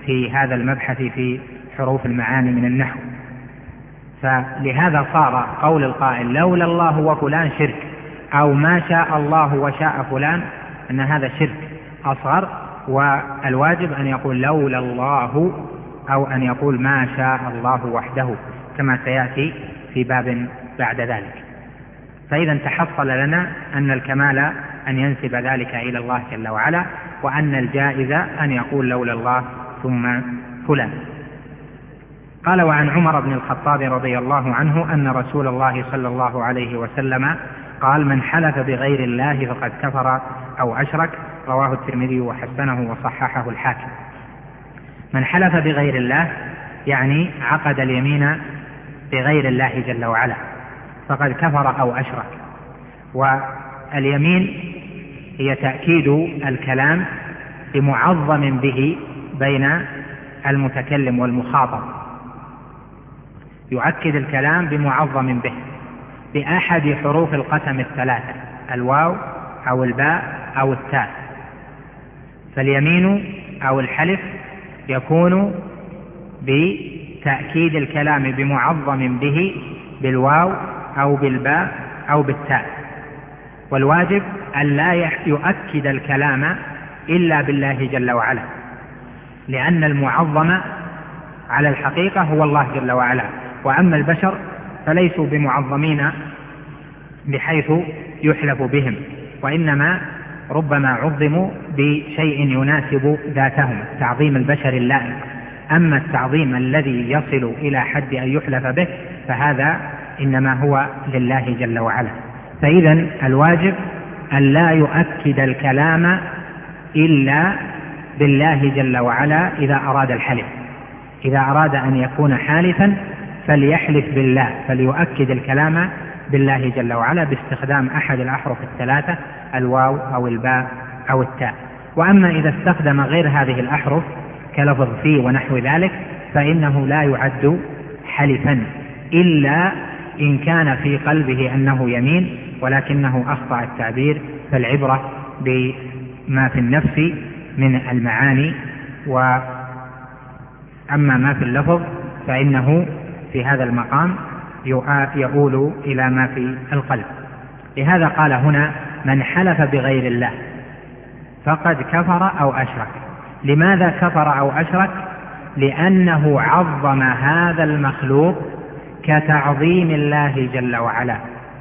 Speaker 1: في هذا المبحث في حروف المعاني من النحو. فلهذا صار قول القائل لولا الله وفلان شرك، أو ما شاء الله وشاء فلان، أن هذا شرك أصغر، والواجب أن يقول لولا الله، أو أن يقول ما شاء الله وحده، كما سيأتي في باب بعد ذلك. فإذا تحصل لنا أن الكمال أن ينسب ذلك إلى الله جل وعلا، وأن الجائز أن يقول لولا الله ثم فلان. قال: وعن عمر بن الخطاب رضي الله عنه أن رسول الله صلى الله عليه وسلم قال: من حلف بغير الله فقد كفر أو أشرك. رواه الترمذي وحسنه وصححه الحاكم. من حلف بغير الله يعني عقد اليمين بغير الله جل وعلا فقد كفر أو أشرك. واليمين هي تأكيد الكلام بمعظم به بين المتكلم والمخاطب، يؤكد الكلام بمعظم به بأحد حروف القسم الثلاثة، الواو أو الباء أو التاء. فاليمين أو الحلف يكون بتأكيد الكلام بمعظم به بالواو أو بالباء أو بالتاء. والواجب أن لا يؤكد الكلام إلا بالله جل وعلا، لأن المعظم على الحقيقة هو الله جل وعلا، وأما البشر فليسوا بمعظمين بحيث يحلف بهم، وإنما ربما عظموا بشيء يناسب ذاتهم، تعظيم البشر اللائق. أما التعظيم الذي يصل إلى حد أن يحلف به فهذا إنما هو لله جل وعلا. فإذا الواجب أن لا يؤكد الكلام إلا بالله جل وعلا إذا أراد الحلف. إذا أراد أن يكون حالفا فليحلف بالله، فليؤكد الكلام بالله جل وعلا باستخدام أحد الأحرف الثلاثة، الواو أو الباء أو التاء. وأما إذا استخدم غير هذه الأحرف كلفظ في ونحو ذلك فإنه لا يعد حلفا إلا إن كان في قلبه أنه يمين ولكنه أخطأ التعبير، فالعبرة بما في النفس من المعاني، وأما ما في اللفظ فإنه في هذا المقام يؤول إلى ما في القلب. لهذا قال هنا: من حلف بغير الله فقد كفر أو أشرك. لماذا كفر أو أشرك؟ لأنه عظم هذا المخلوق كتعظيم الله جل وعلا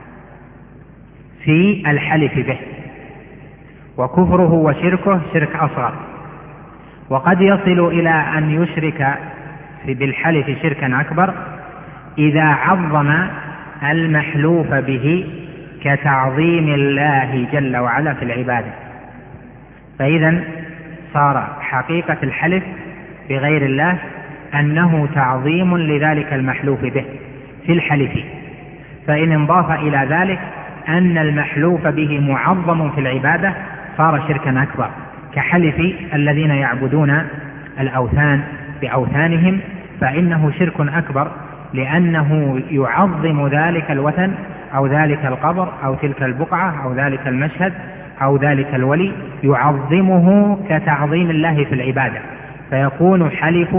Speaker 1: في الحلف به، وكفره وشركه شرك أصغر. وقد يصل إلى أن يشرك بالحلف شركا أكبر إذا عظم المحلوف به كتعظيم الله جل وعلا في العبادة. فإذا صار حقيقة الحلف بغير الله أنه تعظيم لذلك المحلوف به في الحلف. فإن انضاف إلى ذلك أن المحلوف به معظم في العبادة صار شركا أكبر، كحلف الذين يعبدون الأوثان بأوثانهم، فإنه شرك أكبر لأنه يعظم ذلك الوثن أو ذلك القبر أو تلك البقعة أو ذلك المشهد أو ذلك الولي، يعظمه كتعظيم الله في العبادة، فيكون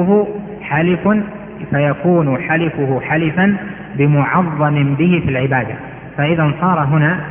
Speaker 1: حلفه حلفا بمعظم به في العبادة. فإذا صار هنا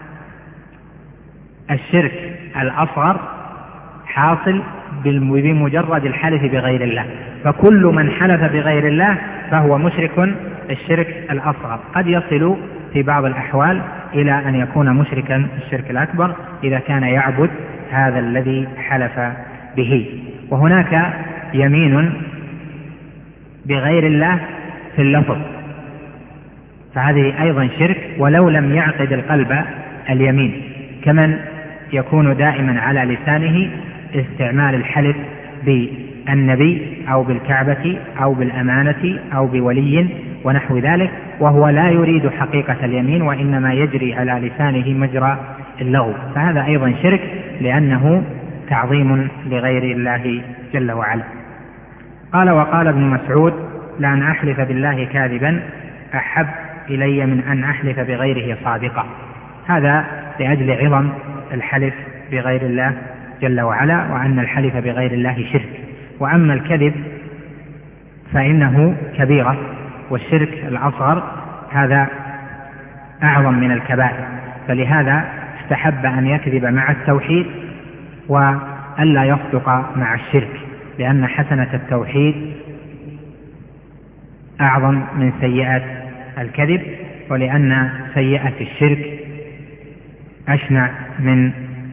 Speaker 1: الشرك الأصغر حاصل بمجرد الحلف بغير الله، فكل من حلف بغير الله فهو مشرك الشرك الأصغر. قد يصل في بعض الأحوال إلى أن يكون مشركا الشرك الأكبر إذا كان يعبد هذا الذي حلف به. وهناك يمين بغير الله في اللفظ، فهذه أيضا شرك ولو لم يعقد القلب اليمين، كمن يكون دائما على لسانه استعمال الحلف بالنبي أو بالكعبة أو بالأمانة أو بولي ونحو ذلك، وهو لا يريد حقيقة اليمين وإنما يجري على لسانه مجرى اللغو، فهذا أيضا شرك لأنه تعظيم لغير الله جل وعلا. قال: وقال ابن مسعود: لأن أحلف بالله كاذبا أحب إلي من أن أحلف بغيره صادقا. هذا لأجل عظم الحلف بغير الله جل وعلا، وأن الحلف بغير الله شرك. وأما الكذب فإنه كبيرة، والشرك الأصغر هذا أعظم من الكبائر، فلهذا استحب أن يكذب مع التوحيد وألا يصدق مع الشرك، لأن حسنة التوحيد أعظم من سيئة الكذب، ولأن سيئة الشرك أشنع من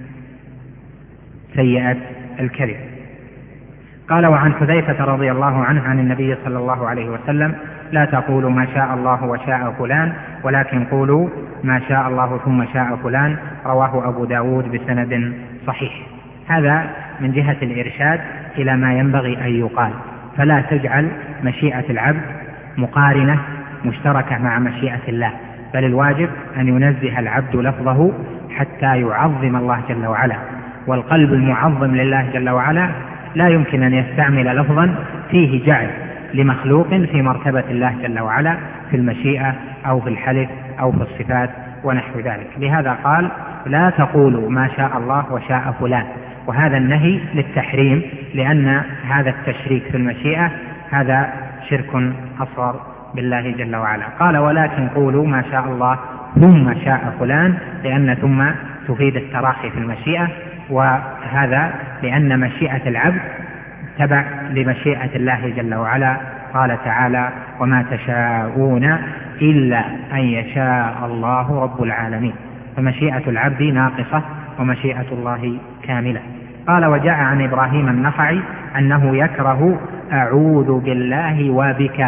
Speaker 1: سيئة الكذب. قال: وعن حذيفة رضي الله عنه عن النبي صلى الله عليه وسلم: لا تقولوا ما شاء الله وشاء فلان، ولكن قولوا ما شاء الله ثم شاء فلان. رواه أبو داود بسند صحيح. هذا من جهة الإرشاد إلى ما ينبغي أن يقال، فلا تجعل مشيئة العبد مقارنة مشتركة مع مشيئة الله، بل الواجب أن ينزه العبد لفظه حتى يعظم الله جل وعلا، والقلب المعظم لله جل وعلا لا يمكن أن يستعمل لفظا فيه جعل لمخلوق في مرتبة الله جل وعلا في المشيئة أو في الحلف أو في الصفات ونحو ذلك. لهذا قال: لا تقولوا ما شاء الله وشاء فلان، وهذا النهي للتحريم، لأن هذا التشريك في المشيئة هذا شرك أصغر بالله جل وعلا. قال: ولكن قولوا ما شاء الله ثم شاء فلان، لأن ثم تفيد التراخي في المشيئة، وهذا لأن مشيئة العبد تبع لمشيئة الله جل وعلا. قال تعالى: وما تشاءون إلا أن يشاء الله رب العالمين. فمشيئة العبد ناقصة ومشيئة الله كاملة. قال: وجاء عن إبراهيم النخعي أنه يكره أعوذ بالله وبك.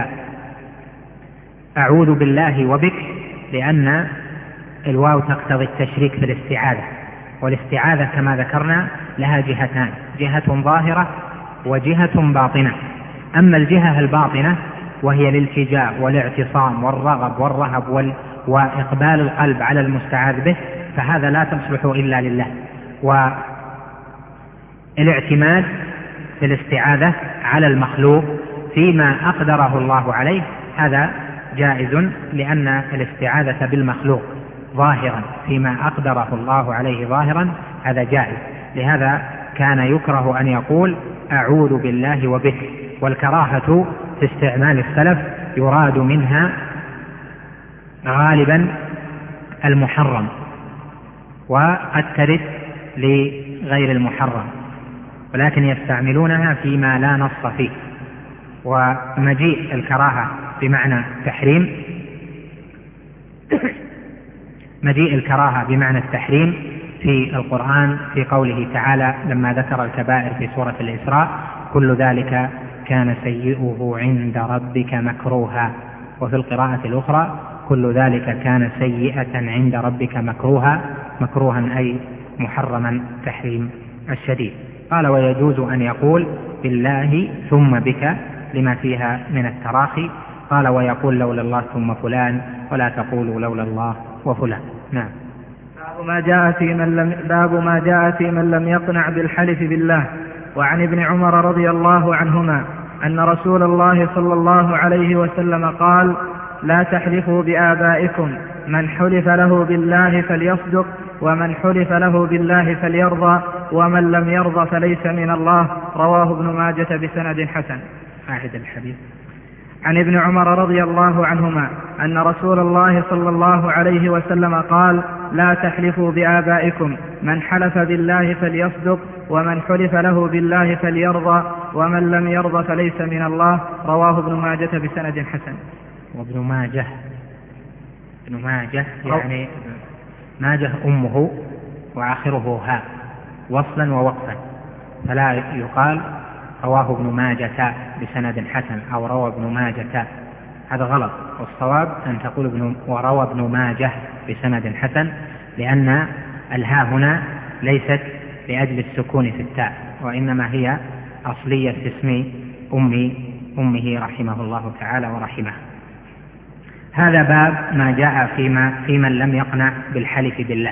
Speaker 1: أعوذ بالله وبك لأن الواو تقتضي التشريك في الاستعاذة، والاستعاذة كما ذكرنا لها جهتان: جهة ظاهرة وجهة باطنة. أما الجهة الباطنة وهي الالتجاء والاعتصام والرغب والرهب وإقبال القلب على المستعاذ به، فهذا لا تصلح إلا لله. والاعتماد في الاستعاذة على المخلوق فيما أقدره الله عليه هذا جائز، لأن الاستعاذة بالمخلوق ظاهرا فيما أقدره الله عليه ظاهرا هذا جائز. لهذا كان يكره أن يقول أعوذ بالله وبك. والكراهة في استعمال السلف يراد منها غالبا المحرم، وقد ترد لغير المحرم، ولكن يستعملونها فيما لا نص فيه. ومجيء الكراهة بمعنى التحريم، مجيء الكراهة بمعنى التحريم في القرآن في قوله تعالى لما ذكر الكبائر في سورة الإسراء: كل ذلك كان سيئه عند ربك مكروها. وفي القراءة الأخرى: كل ذلك كان سيئة عند ربك مكروها. مكروها أي محرما تحريم الشديد. قال: ويجوز أن يقول بالله ثم بك لما فيها من التراخي. قال: ويقول لولا الله ثم فلان، ولا تقولوا لولا الله وفلان. نعم.
Speaker 2: باب ما جاء في من لم يقنع بالحلف بالله. وعن ابن عمر رضي الله عنهما أن رسول الله صلى الله عليه وسلم قال: لا تحلفوا بآبائكم، من حلف له بالله فليصدق، ومن حلف له بالله فليرضى، ومن لم يرضى فليس من الله. رواه ابن ماجة بسند حسن.
Speaker 1: أعد الحديث.
Speaker 2: عن ابن عمر رضي الله عنهما أن رسول الله صلى الله عليه وسلم قال: لا تحلفوا بآبائكم، من حلف بالله فليصدق، ومن حلف له بالله فليرضى، ومن لم يرضى فليس من الله. رواه ابن ماجة بسند حسن.
Speaker 1: وابن ماجه يعني ماجه أمه وآخره ها وصلا ووقفا، فلا يقال رواه ابن ماجة بسند حسن أو روى ابن ماجة، هذا غلط. والصواب أن تقول وروى ابن ماجه بسند حسن، لأن الها هنا ليست لأجل السكون في التاء، وإنما هي أصلية في اسم أمه رحمه الله تعالى ورحمه. هذا باب ما جاء في من لم يقنع بالحلف بالله.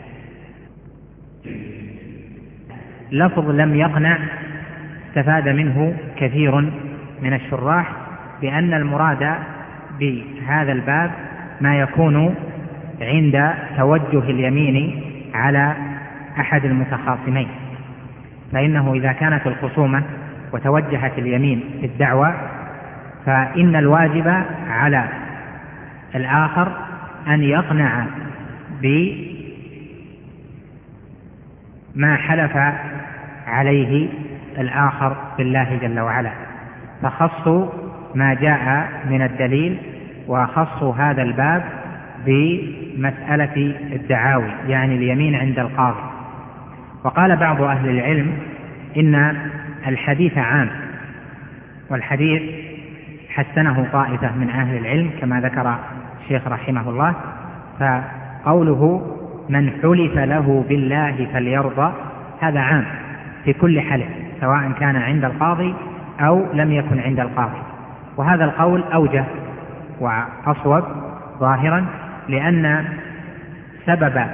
Speaker 1: لفظ لم يقنع استفاد منه كثير من الشراح بأن المراد بهذا الباب ما يكون عند توجه اليمين على أحد المتخاصمين، فإنه إذا كانت الخصومة وتوجهت اليمين في الدعوة، فإن الواجب على الآخر أن يقنع بما حلف عليه الآخر بالله جل وعلا، فخصوا ما جاء من الدليل وخصوا هذا الباب بمسألة الدعاوي، يعني اليمين عند القاضي. وقال بعض أهل العلم إن الحديث عام، والحديث حسنه طائفة من أهل العلم كما ذكر الشيخ رحمه الله، فقوله من حلف له بالله فليرضى هذا عام في كل حلف، سواء كان عند القاضي أو لم يكن عند القاضي. وهذا القول أوجه وأصوب ظاهرا، لأن سبب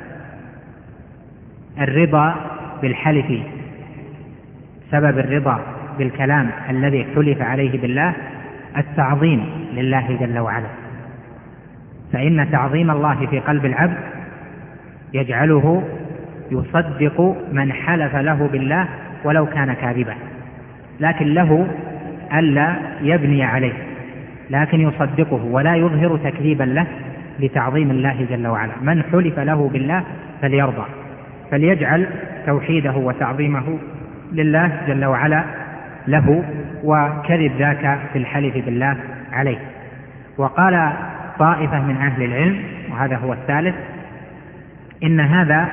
Speaker 1: الرضا بالحلف، سبب الرضا بالكلام الذي حلف عليه بالله التعظيم لله جل وعلا، فإن تعظيم الله في قلب العبد يجعله يصدق من حلف له بالله ولو كان كاذبا، لكن له ألا يبني عليه، لكن يصدقه ولا يظهر تكذيبا له لتعظيم الله جل وعلا. من حلف له بالله فليرضى، فليجعل توحيده وتعظيمه لله جل وعلا له، وكذب ذاك في الحلف بالله عليه. وقال طائفة من أهل العلم، وهذا هو الثالث، إن هذا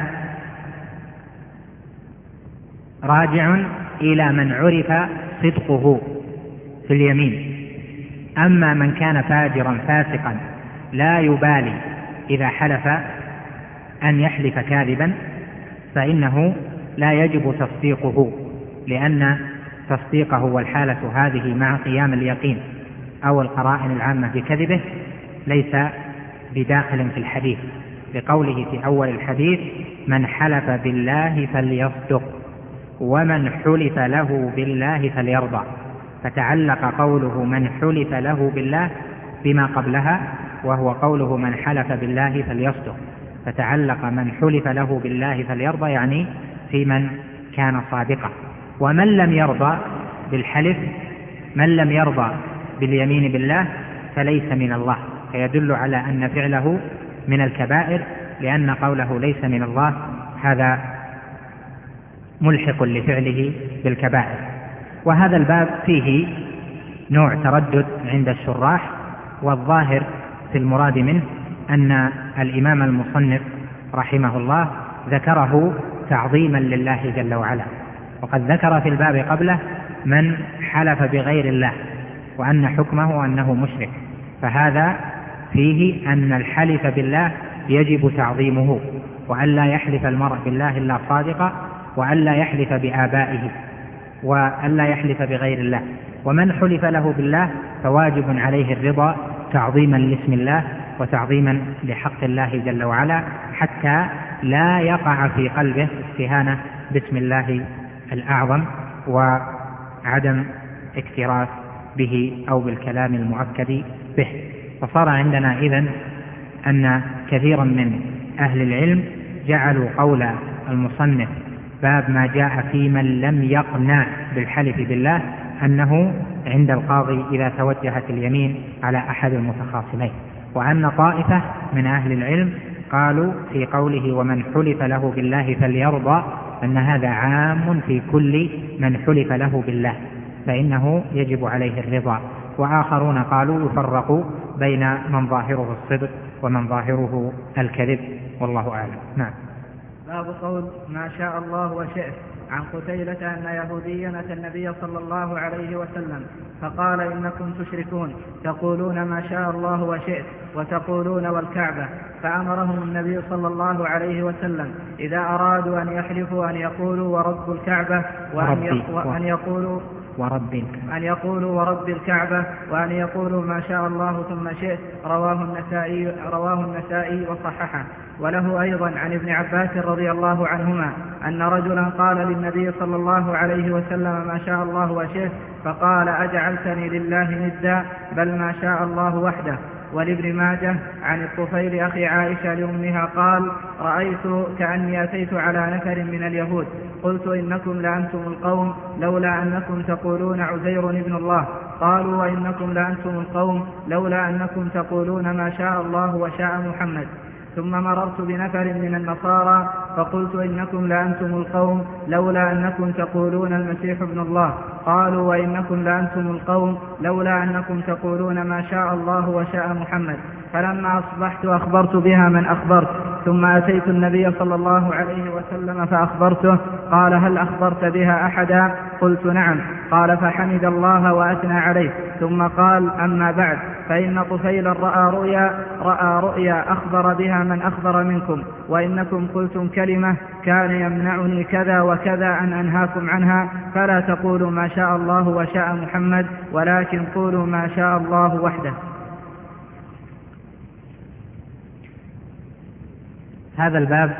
Speaker 1: راجع إلى من عرف صدقه في اليمين. أما من كان فاجرا فاسقا لا يبالي إذا حلف أن يحلف كاذبا فإنه لا يجب تصديقه، لأن تصديقه والحالة هذه مع قيام اليقين أو القرائن العامة بكذبه ليس بداخل في الحديث، لقوله في أول الحديث من حلف بالله فليصدق ومن حلف له بالله فليرضى، فتعلق قوله من حلف له بالله بما قبلها وهو قوله من حلف بالله فليصدق، فتعلق من حلف له بالله فليرضى يعني في من كان صادقا. ومن لم يرضى بالحلف، من لم يرضى باليمين بالله فليس من الله، فيدل على أن فعله من الكبائر، لأن قوله ليس من الله هذا ملحق لفعله بالكبائر. وهذا الباب فيه نوع تردد عند الشراح، والظاهر في المراد منه أن الإمام المصنف رحمه الله ذكره تعظيما لله جل وعلا، وقد ذكر في الباب قبله من حلف بغير الله وأن حكمه أنه مشرك، فهذا فيه أن الحلف بالله يجب تعظيمه، وأن لا يحلف المرء بالله إلا صادقا، وأن لا يحلف بآبائه، وأن لا يحلف بغير الله. ومن حلف له بالله فواجب عليه الرضا تعظيما لاسم الله وتعظيما لحق الله جل وعلا، حتى لا يقع في قلبه استهانة باسم الله الأعظم وعدم اكتراث به أو بالكلام المؤكد به. فصار عندنا إذن أن كثيرا من أهل العلم جعلوا قول المصنف باب ما جاء في من لم يقنع بالحلف بالله أنه عند القاضي إذا توجهت اليمين على أحد المتخاصمين، وأن طائفة من أهل العلم قالوا في قوله ومن حلف له بالله فليرضى أن هذا عام في كل من حلف له بالله فإنه يجب عليه الرضا. وآخرون قالوا يفرق بين من ظاهره الصدق ومن ظاهره الكذب، والله أعلم. نعم.
Speaker 2: باب قول ما شاء الله وشئت. عن قتيلة أن يهوديا أتى النبي صلى الله عليه وسلم فقال إنكم تشركون تقولون ما شاء الله وشئت وتقولون والكعبة، فأمرهم النبي صلى الله عليه وسلم إذا أرادوا أن يحلفوا أن يقولوا ورب الكعبة وأن يقولوا ورب الكعبة وأن يقولوا ما شاء الله ثم شئت. رواه النسائي وصححه. وله أيضا عن ابن عباس رضي الله عنهما أن رجلا قال للنبي صلى الله عليه وسلم ما شاء الله وشئت، فقال أجعلتني لله ندا بل ما شاء الله وحده. ولابن ماجه عن الطفيل أخي عائشة لأمها قال: رأيت كأني أتيت على نفر من اليهود قلت: إنكم لأنتم القوم لولا أنكم تقولون عزير ابن الله. قالوا: وإنكم لأنتم القوم لولا أنكم تقولون ما شاء الله وشاء محمد. ثم مررت بنفر من النصارى فقلت: إنكم لأنتم القوم لولا أنكم تقولون المسيح ابن الله. قالوا: وإنكم لأنتم القوم لولا أنكم تقولون ما شاء الله وشاء محمد. فلما أصبحت أخبرت بها من أخبرت، ثم أتيت النبي صلى الله عليه وسلم فأخبرته. قال: هل أخبرت بها أحدا؟ قلت: نعم. قال: فحمد الله وأثنى عليه، ثم قال: أما بعد، فإن طفيلا رأى رؤيا أخبر بها من أخبر منكم، وإنكم قلتم كلمة كان يمنعني كذا وكذا أن أنهاكم عنها، فلا تقولوا ما شاء الله وشاء محمد، ولكن قولوا ما شاء الله وحده.
Speaker 1: هذا الباب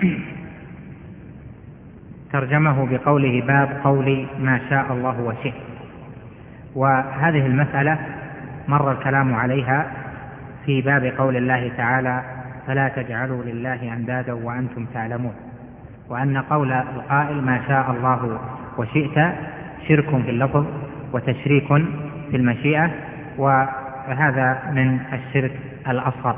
Speaker 1: ترجمه بقوله: باب قول ما شاء الله وشئت. وهذه المسألة مر الكلام عليها في باب قول الله تعالى: فلا تجعلوا لله أندادا وأنتم تعلمون، وأن قول القائل ما شاء الله وشئت شرك في اللفظ وتشريك في المشيئة، وهذا من الشرك الأصغر.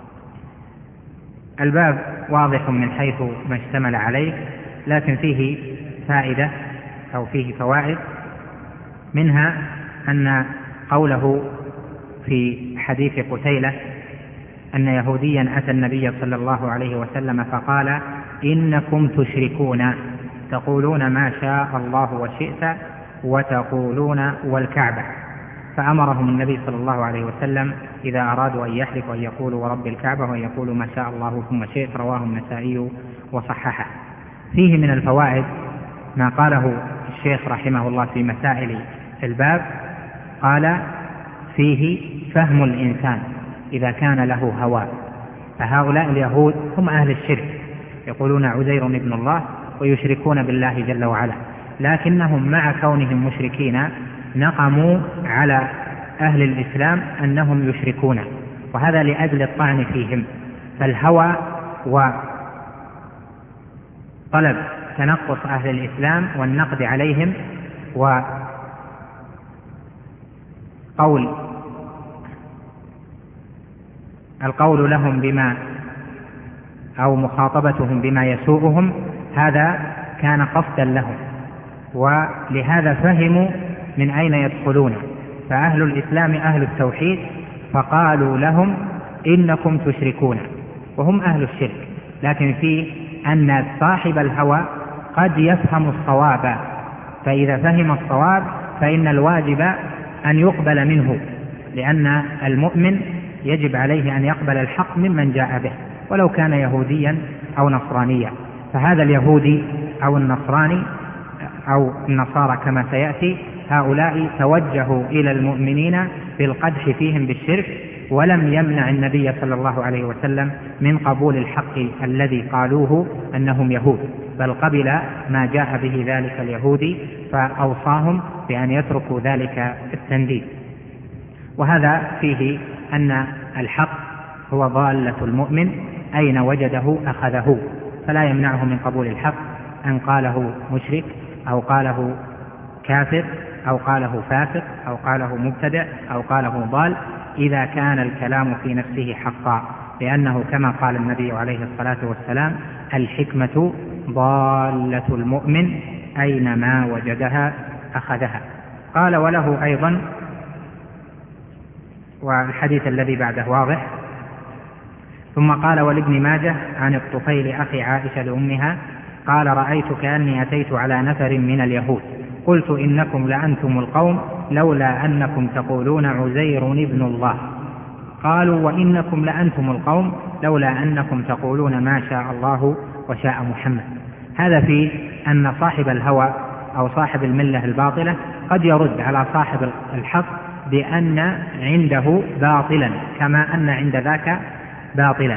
Speaker 1: الباب واضح من حيث ما اشتمل عليه، لكن فيه فائدة أو فيه فوائد، منها أن قوله في حديث قتيلة أن يهوديا أتى النبي صلى الله عليه وسلم فقال: إنكم تشركون تقولون ما شاء الله وشئت وتقولون والكعبة، فأمرهم النبي صلى الله عليه وسلم إذا أرادوا أن يحلفوا أن يقولوا ورب الكعبة وأن يقولوا ما شاء الله ثم شئت، رواه النسائي وصححه. فيه من الفوائد ما قاله الشيخ رحمه الله في مسائل الباب، قال: فيه فهم الإنسان إذا كان له هوى، فهؤلاء اليهود هم أهل الشرك، يقولون عزير ابن الله ويشركون بالله جل وعلا، لكنهم مع كونهم مشركين نقموا على أهل الإسلام أنهم يشركون، وهذا لأجل الطعن فيهم. فالهوى وطلب تنقص أهل الإسلام والنقد عليهم القول لهم بما أو مخاطبتهم بما يسوءهم، هذا كان قصدا لهم، ولهذا فهموا من أين يدخلون. فأهل الإسلام أهل التوحيد، فقالوا لهم إنكم تشركون، وهم أهل الشرك، لكن في أن صاحب الهوى قد يفهم الصواب، فإذا فهم الصواب فإن الواجب أن يقبل منه، لأن المؤمن يجب عليه أن يقبل الحق ممن جاء به ولو كان يهوديا أو نصرانيا. فهذا اليهودي أو النصراني أو النصارى كما سيأتي، هؤلاء توجهوا إلى المؤمنين بالقدح فيهم بالشرك، ولم يمنع النبي صلى الله عليه وسلم من قبول الحق الذي قالوه أنهم يهود، بل قبل ما جاء به ذلك اليهودي، فأوصاهم بأن يتركوا ذلك التنديد. وهذا فيه أن الحق هو ضالة المؤمن، أين وجده أخذه، فلا يمنعه من قبول الحق أن قاله مشرك أو قاله كافر أو قاله فاسق أو قاله مبتدع أو قاله ضال، إذا كان الكلام في نفسه حقا، لأنه كما قال النبي عليه الصلاة والسلام: الحكمة ضالة المؤمن أينما وجدها أخذها. قال: وله أيضا، والحديث الذي بعده واضح. ثم قال: ولابن ماجه عن الطفيل أخي عائشة لأمها قال: رأيت كأني أتيت على نفر من اليهود قلت: إنكم لأنتم القوم لولا أنكم تقولون عزير ابن الله. قالوا: وإنكم لأنتم القوم لولا أنكم تقولون ما شاء الله وشاء محمد. هذا في أن صاحب الهوى أو صاحب الملة الباطلة قد يرد على صاحب الحق بأن عنده باطلا كما أن عند ذاك باطلا،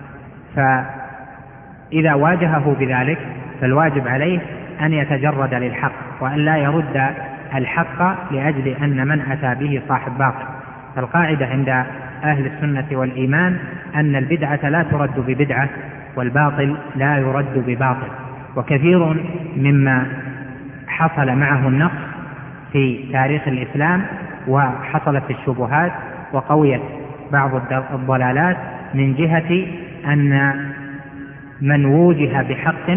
Speaker 1: فإذا واجهه بذلك فالواجب عليه أن يتجرد للحق وأن لا يرد الحق لأجل أن من أتى به صاحب باطل. فالقاعدة عند أهل السنة والإيمان أن البدعة لا ترد ببدعة والباطل لا يرد بباطل. وكثير مما حصل معه النقص في تاريخ الإسلام وحصلت الشبهات وقويت بعض الضلالات من جهة أن من وجه بحق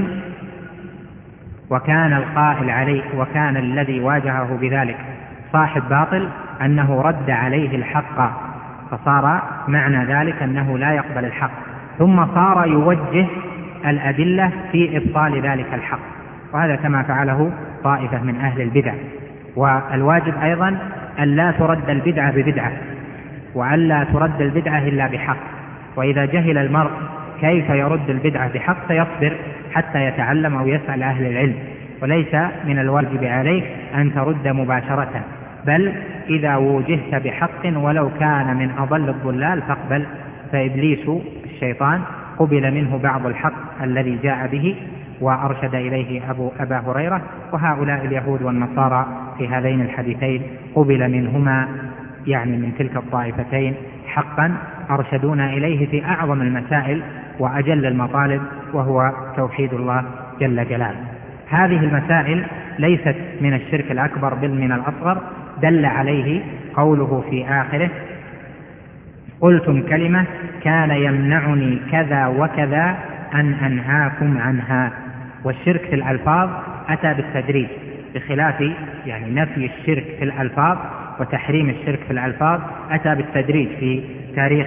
Speaker 1: وكان القائل عليه وكان الذي واجهه بذلك صاحب باطل أنه رد عليه الحق، فصار معنى ذلك أنه لا يقبل الحق، ثم صار يوجه الأدلة في إبطال ذلك الحق، وهذا كما فعله طائفة من أهل البدع. والواجب أيضا أن لا ترد البدعة ببدعة، وأن لا ترد البدعة إلا بحق. وإذا جهل المرء كيف يرد البدعة بحق فيصبر حتى يتعلم أو يسأل أهل العلم، وليس من الواجب عليك أن ترد مباشرة، بل إذا وجهت بحق ولو كان من أضل الضلال فاقبل. فإبليس الشيطان قبل منه بعض الحق الذي جاء به وأرشد إليه أبا هريرة، وهؤلاء اليهود والنصارى في هذين الحديثين قبل منهما يعني من تلك الطائفتين حقا أرشدونا إليه في أعظم المسائل وأجل المطالب، وهو توحيد الله جل جلاله. هذه المسائل ليست من الشرك الأكبر بل من الأصغر، دل عليه قوله في آخره: قلتم كلمة كان يمنعني كذا وكذا أن أنهاكم عنها. والشرك في الألفاظ أتى بالتدريج، بخلاف يعني نفي الشرك في الألفاظ وتحريم الشرك في الألفاظ أتى بالتدريج في تاريخ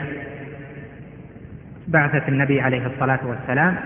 Speaker 1: بعثة النبي عليه الصلاة والسلام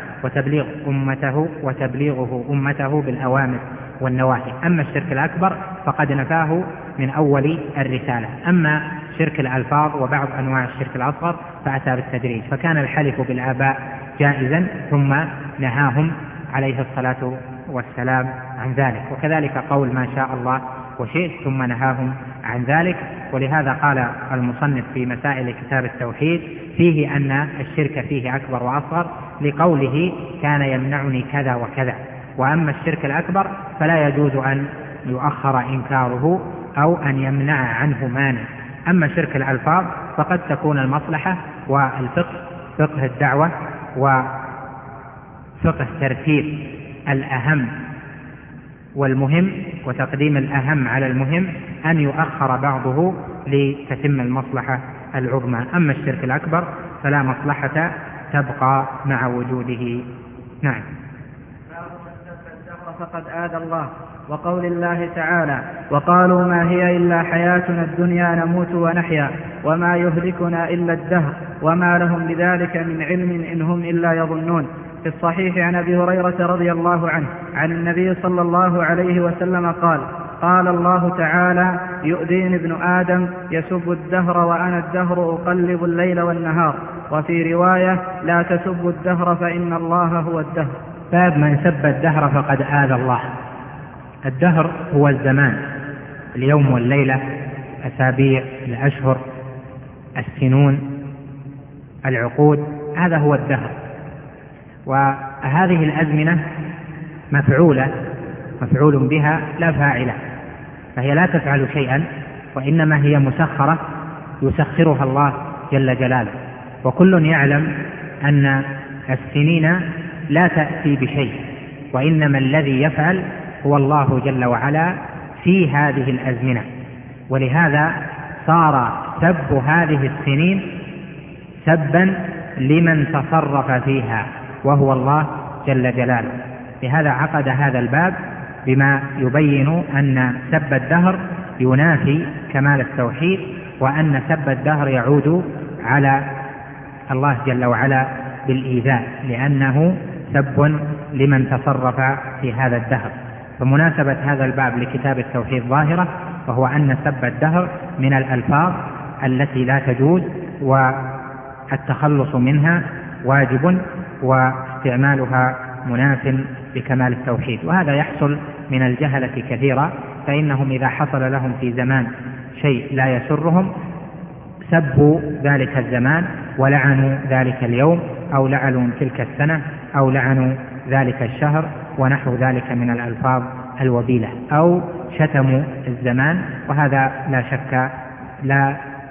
Speaker 1: وتبليغه أمته بالأوامر والنواهي. أما الشرك الأكبر فقد نفاه من أول الرسالة. أما شرك الألفاظ وبعض أنواع الشرك الأصغر فأتى بالتدريج، فكان الحلف بالآباء جائزا ثم نهاهم عليه الصلاة والسلام عن ذلك، وكذلك قول ما شاء الله وشئت ثم نهاهم عن ذلك. ولهذا قال المصنف في مسائل كتاب التوحيد فيه أن الشرك فيه أكبر وأصغر، لقوله كان يمنعني كذا وكذا. وأما الشرك الأكبر فلا يجوز أن يؤخر إنكاره أو أن يمنع عنه مانع. أما شرك الألفاظ فقد تكون المصلحة والفقه، فقه الدعوة وفقه ترتيب الأهم والمهم وتقديم الأهم على المهم، أن يؤخر بعضه لتتم المصلحة العظمى. أما الشرك الأكبر فلا مصلحة تبقى مع وجوده. نعم.
Speaker 2: فقد آذى الله. وقول الله تعالى: وقالوا ما هي إلا حياتنا الدنيا نموت ونحيا وما يهلكنا إلا الدهر وما لهم بذلك من علم إن هم إلا يظنون. في الصحيح عن أبي هريرة رضي الله عنه عن النبي صلى الله عليه وسلم قال: قال الله تعالى: يؤذيني ابن آدم يسب الدهر وأنا الدهر أقلب الليل والنهار. وفي رواية: لا تسبوا الدهر فإن الله هو الدهر.
Speaker 1: باب من سب الدهر فقد آذى الله. الدهر هو الزمان، اليوم والليلة، أسابيع، الأشهر، السنون، العقود، هذا هو الدهر. وهذه الأزمنة مفعول بها لا فاعلة، فهي لا تفعل شيئا، وإنما هي مسخرة يسخرها الله جل جلاله. وكل يعلم أن السنين لا تأتي بشيء، وإنما الذي يفعل هو الله جل وعلا في هذه الأزمنة. ولهذا صار سب هذه السنين سبا لمن تصرف فيها وهو الله جل جلاله. لهذا عقد هذا الباب بما يبين أن سب الدهر ينافي كمال التوحيد، وأن سب الدهر يعود على الله جل وعلا بالإيذاء، لأنه سب لمن تصرف في هذا الدهر. فمناسبة هذا الباب لكتاب التوحيد ظاهرة، وهو أن سب الدهر من الألفاظ التي لا تجوز، والتخلص منها واجب، واستعمالها مناف لكمال التوحيد. وهذا يحصل من الجهلة كثيرا، فإنهم إذا حصل لهم في زمان شيء لا يسرهم سبوا ذلك الزمان ولعنوا ذلك اليوم، أو لعنوا تلك السنة، أو لعنوا ذلك الشهر، ونحو ذلك من الألفاظ الوبيلة، أو شتموا الزمان. وهذا لا شك لا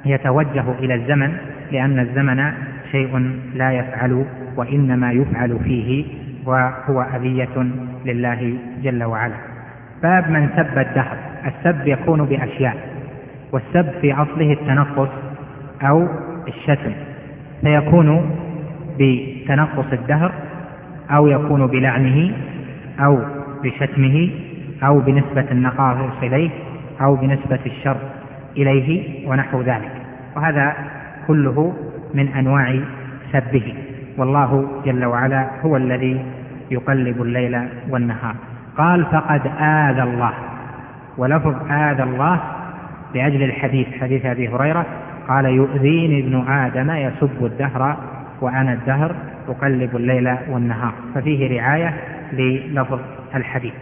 Speaker 1: يتوجه إلى الزمن، لأن الزمن شيء لا يفعل وإنما يفعل فيه، وهو أذية لله جل وعلا. باب من سب الدهر. السب يكون بأشياء، والسب في أصله التنقص أو الشتم، فيكون بتنقص الدهر، أو يكون بلعنه، أو بشتمه، أو بنسبة النقائص إليه، أو بنسبة الشر إليه ونحو ذلك، وهذا كله من أنواع سبه. والله جل وعلا هو الذي يقلب الليل والنهار. قال فقد آذى الله، ولفظ آذى الله لأجل الحديث، حديث أبي هريرة قال يؤذيني ابن آدم يسب الدهر وأنا الدهر أقلب الليل والنهار، ففيه رعاية للفظ الحديث.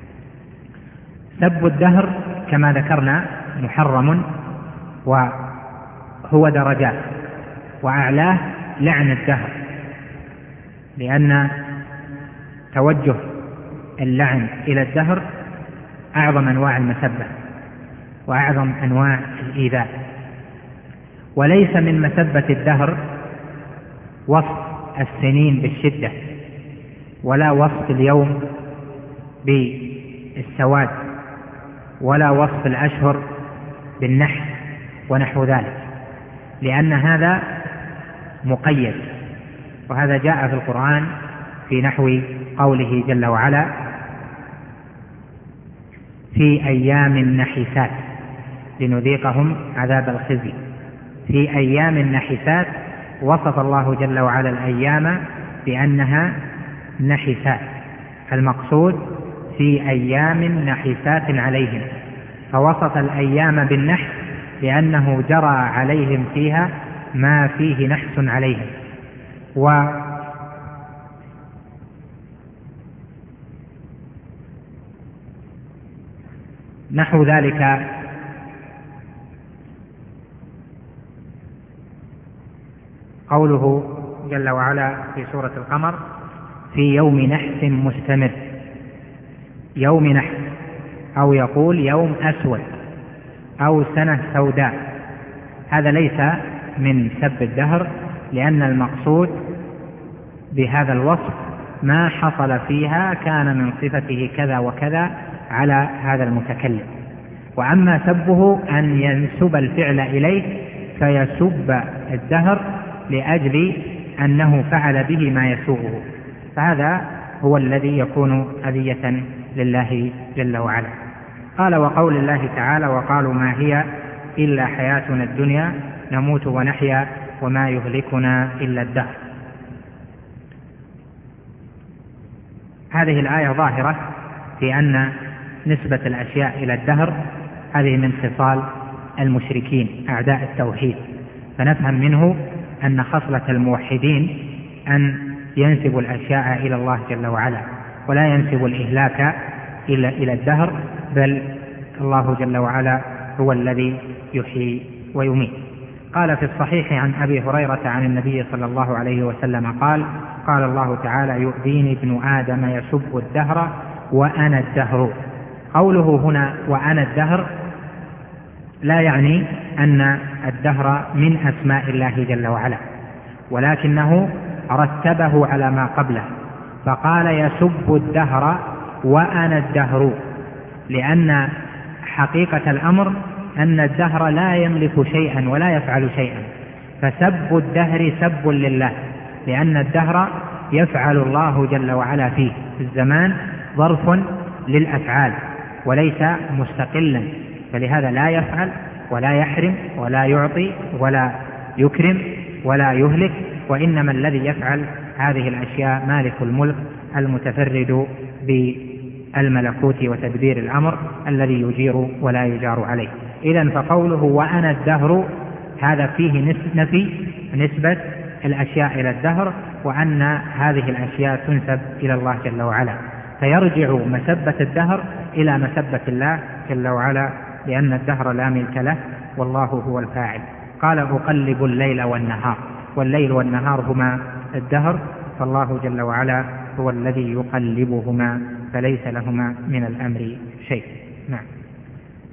Speaker 1: سب الدهر كما ذكرنا محرم، وهو درجات، وأعلاه لعن الدهر، لأن توجه اللعن إلى الدهر أعظم أنواع المسبة وأعظم أنواع الإيذاء. وليس من مسبة الدهر وصف السنين بالشدة، ولا وصف اليوم بالسواد، ولا وصف الأشهر بالنحس ونحو ذلك، لأن هذا مقيد، وهذا جاء في القرآن في نحو قوله جل وعلا في أيام نحسات لنذيقهم عذاب الخزي. في أيام نحسات وصف الله جل وعلا الأيام بأنها نحسات، المقصود في أيام نحسات عليهم، فوصف الأيام بالنحس لأنه جرى عليهم فيها ما فيه نحس عليهم. ونحو ذلك قوله جل وعلا في سورة القمر في يوم نحس مستمر، يوم نحس، أو يقول يوم أسود أو سنة سوداء، هذا ليس من سب الدهر، لأن المقصود بهذا الوصف ما حصل فيها كان من صفته كذا وكذا على هذا المتكلم. وأما سبه أن ينسب الفعل إليه فيسب الدهر لأجل أنه فعل به ما يسوءه، فهذا هو الذي يكون أذية لله جل وعلا. قال وقول الله تعالى وقالوا ما هي إلا حياتنا الدنيا نموت ونحيا وما يهلكنا إلا الدهر. هذه الآية ظاهرة في أن نسبة الأشياء إلى الدهر هذه من خصال المشركين أعداء التوحيد، فنفهم منه أن خصلة الموحدين أن ينسب الأشياء إلى الله جل وعلا، ولا ينسب الإهلاك إلى الدهر، بل الله جل وعلا هو الذي يحيي ويميت. قال في الصحيح عن أبي هريرة عن النبي صلى الله عليه وسلم قال قال الله تعالى يؤذيني ابن آدم يسب الدهر وأنا الدهر. قوله هنا وأنا الدهر لا يعني أن الدهر من أسماء الله جل وعلا، ولكنه رتبه على ما قبله فقال يسب الدهر وأنا الدهر، لأن حقيقة الأمر أن الدهر لا يملك شيئا ولا يفعل شيئا، فسب الدهر سب لله، لأن الدهر يفعل الله جل وعلا فيه. الزمان ظرف للأفعال وليس مستقلا، فلهذا لا يفعل ولا يحرم ولا يعطي ولا يكرم ولا يهلك، وإنما الذي يفعل هذه الأشياء مالك الملك المتفرد بالملكوت وتدبير الأمر الذي يجير ولا يجار عليه. إذن فقوله وأنا الدهر هذا فيه نفي نسبة الأشياء إلى الدهر، وأن هذه الأشياء تنسب إلى الله جل وعلا، فيرجع مسبة الدهر إلى مسبة الله جل وعلا، لأن الدهر لا ملك له والله هو الفاعل. قال أقلب الليل والنهار، والليل والنهار هما الدهر، فالله جل وعلا هو الذي يقلبهما فليس لهما من الأمر شيء. نعم.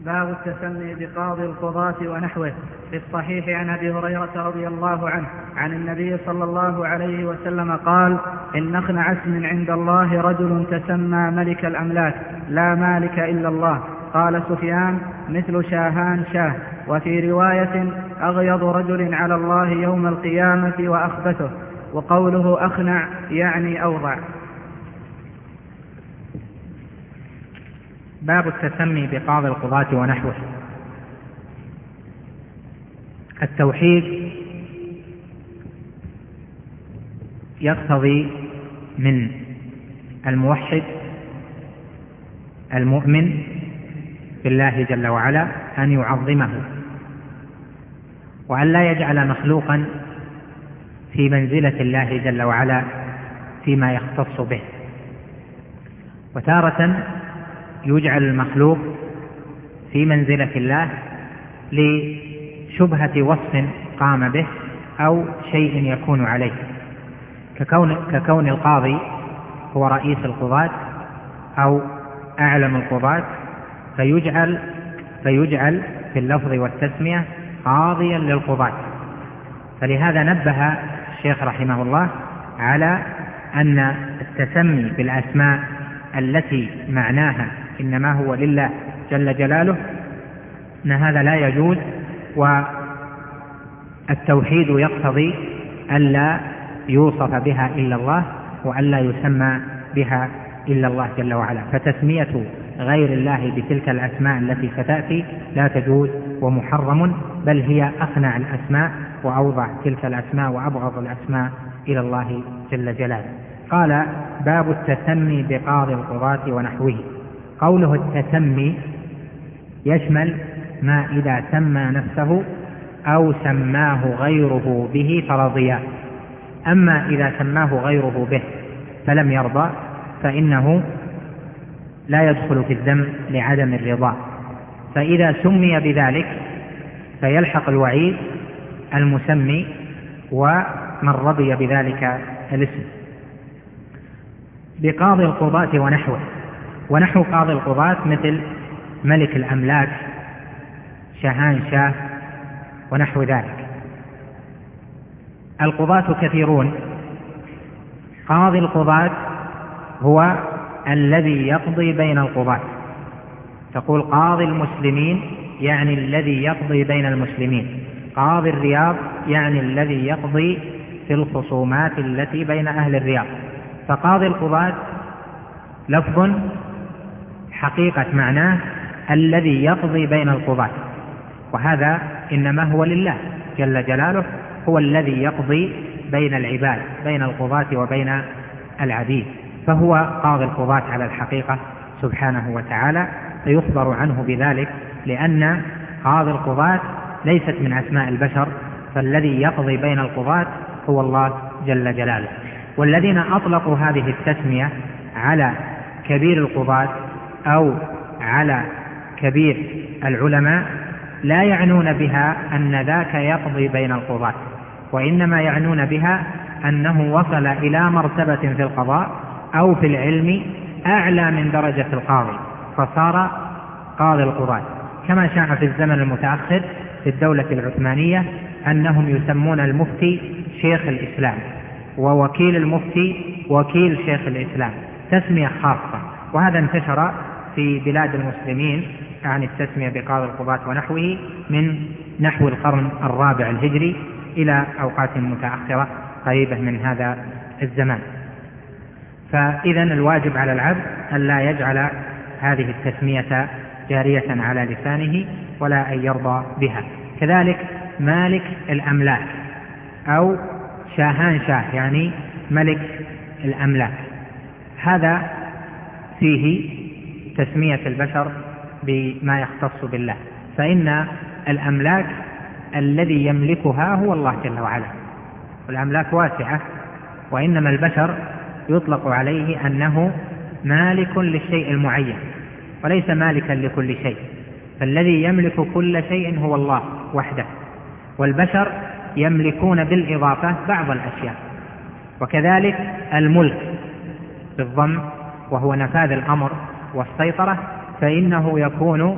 Speaker 2: باب التسمي بقاضي القضاة ونحوه. في الصحيح عن أبي هريرة رضي الله عنه عن النبي صلى الله عليه وسلم قال: إن أخنع اسم عند الله رجل تسمى ملك الأملاك لا مالك إلا الله. قال سفيان: مثل شاهان شاه. وفي رواية: أغيض رجل على الله يوم القيامة وأخبثه. وقوله أخنع يعني أوضع.
Speaker 1: باب التسمي بقاضي القضاة ونحوه. التوحيد يقتضي من الموحد المؤمن بالله جل وعلا أن يعظمه، وأن لا يجعل مخلوقا في منزلة الله جل وعلا فيما يختص به. وتارة يجعل المخلوق في منزلة الله لشبهة وصف قام به أو شيء يكون عليه، ككون القاضي هو رئيس القضاة أو أعلم القضاة، فيجعل في اللفظ والتسمية قاضيا للقضاة. فلهذا نبه الشيخ رحمه الله على أن التسمي بالأسماء التي معناها إنما هو لله جل جلاله أن هذا لا يجوز، والتوحيد يقتضي ألا يوصف بها إلا الله وألا يسمى بها إلا الله جل وعلا. فتسمية غير الله بتلك الأسماء التي ستأتي لا تجوز ومحرم، بل هي أخنع الأسماء وأوضع تلك الأسماء وأبغض الأسماء إلى الله جل جلاله. قال: باب التسمي بقاضي القضاة ونحوه. قوله التسمي يشمل ما إذا سمى نفسه أو سماه غيره به فرضيا. أما إذا سماه غيره به فلم يرضى فإنه لا يدخل في الذم لعدم الرضا. فإذا سمي بذلك فيلحق الوعيد المسمي ومن رضي بذلك الاسم. بقاضي القضاة ونحوه. ونحو قاضي القضاة مثل ملك الأملاك، شاهان شاه، ونحو ذلك. القضاة كثيرون. قاضي القضاة هو الذي يقضي بين القضاة. تقول قاضي المسلمين يعني الذي يقضي بين المسلمين. قاضي الرياض يعني الذي يقضي في الخصومات التي بين أهل الرياض. فقاضي القضاة لفظ حقيقة معناه الذي يقضي بين القضاة، وهذا إنما هو لله جل جلاله، هو الذي يقضي بين العباد، بين القضاة وبين العبيد، فهو قاضي القضاة على الحقيقة سبحانه وتعالى. فيخبر عنه بذلك لأن قاضي القضاة ليست من أسماء البشر، فالذي يقضي بين القضاة هو الله جل جلاله. والذين أطلقوا هذه التسمية على كبير القضاة أو على كبير العلماء لا يعنون بها أن ذاك يقضي بين القضاة، وإنما يعنون بها أنه وصل إلى مرتبة في القضاء أو في العلم أعلى من درجة القاضي فصار قاضي القضاة، كما شاع في الزمن المتأخر في الدولة العثمانية أنهم يسمون المفتي شيخ الإسلام ووكيل المفتي وكيل شيخ الإسلام، تسمية خاصة. وهذا انتشر في بلاد المسلمين عن التسمية بقاضي القضاة ونحوه من نحو القرن الرابع الهجري إلى أوقات متأخرة قريبة من هذا الزمان. فإذا الواجب على العبد أن لا يجعل هذه التسمية جارية على لسانه ولا أن يرضى بها. كذلك مالك الأملاك أو شاهان شاه يعني ملك الأملاك، هذا فيه تسمية البشر بما يختص بالله، فإن الأملاك الذي يملكها هو الله جل وعلا، والأملاك واسعة، وإنما البشر يطلق عليه أنه مالك للشيء المعين وليس مالكا لكل شيء، فالذي يملك كل شيء هو الله وحده، والبشر يملكون بالإضافة بعض الأشياء. وكذلك الملك بالضم وهو نفاذ الأمر والسيطرة، فإنه يكون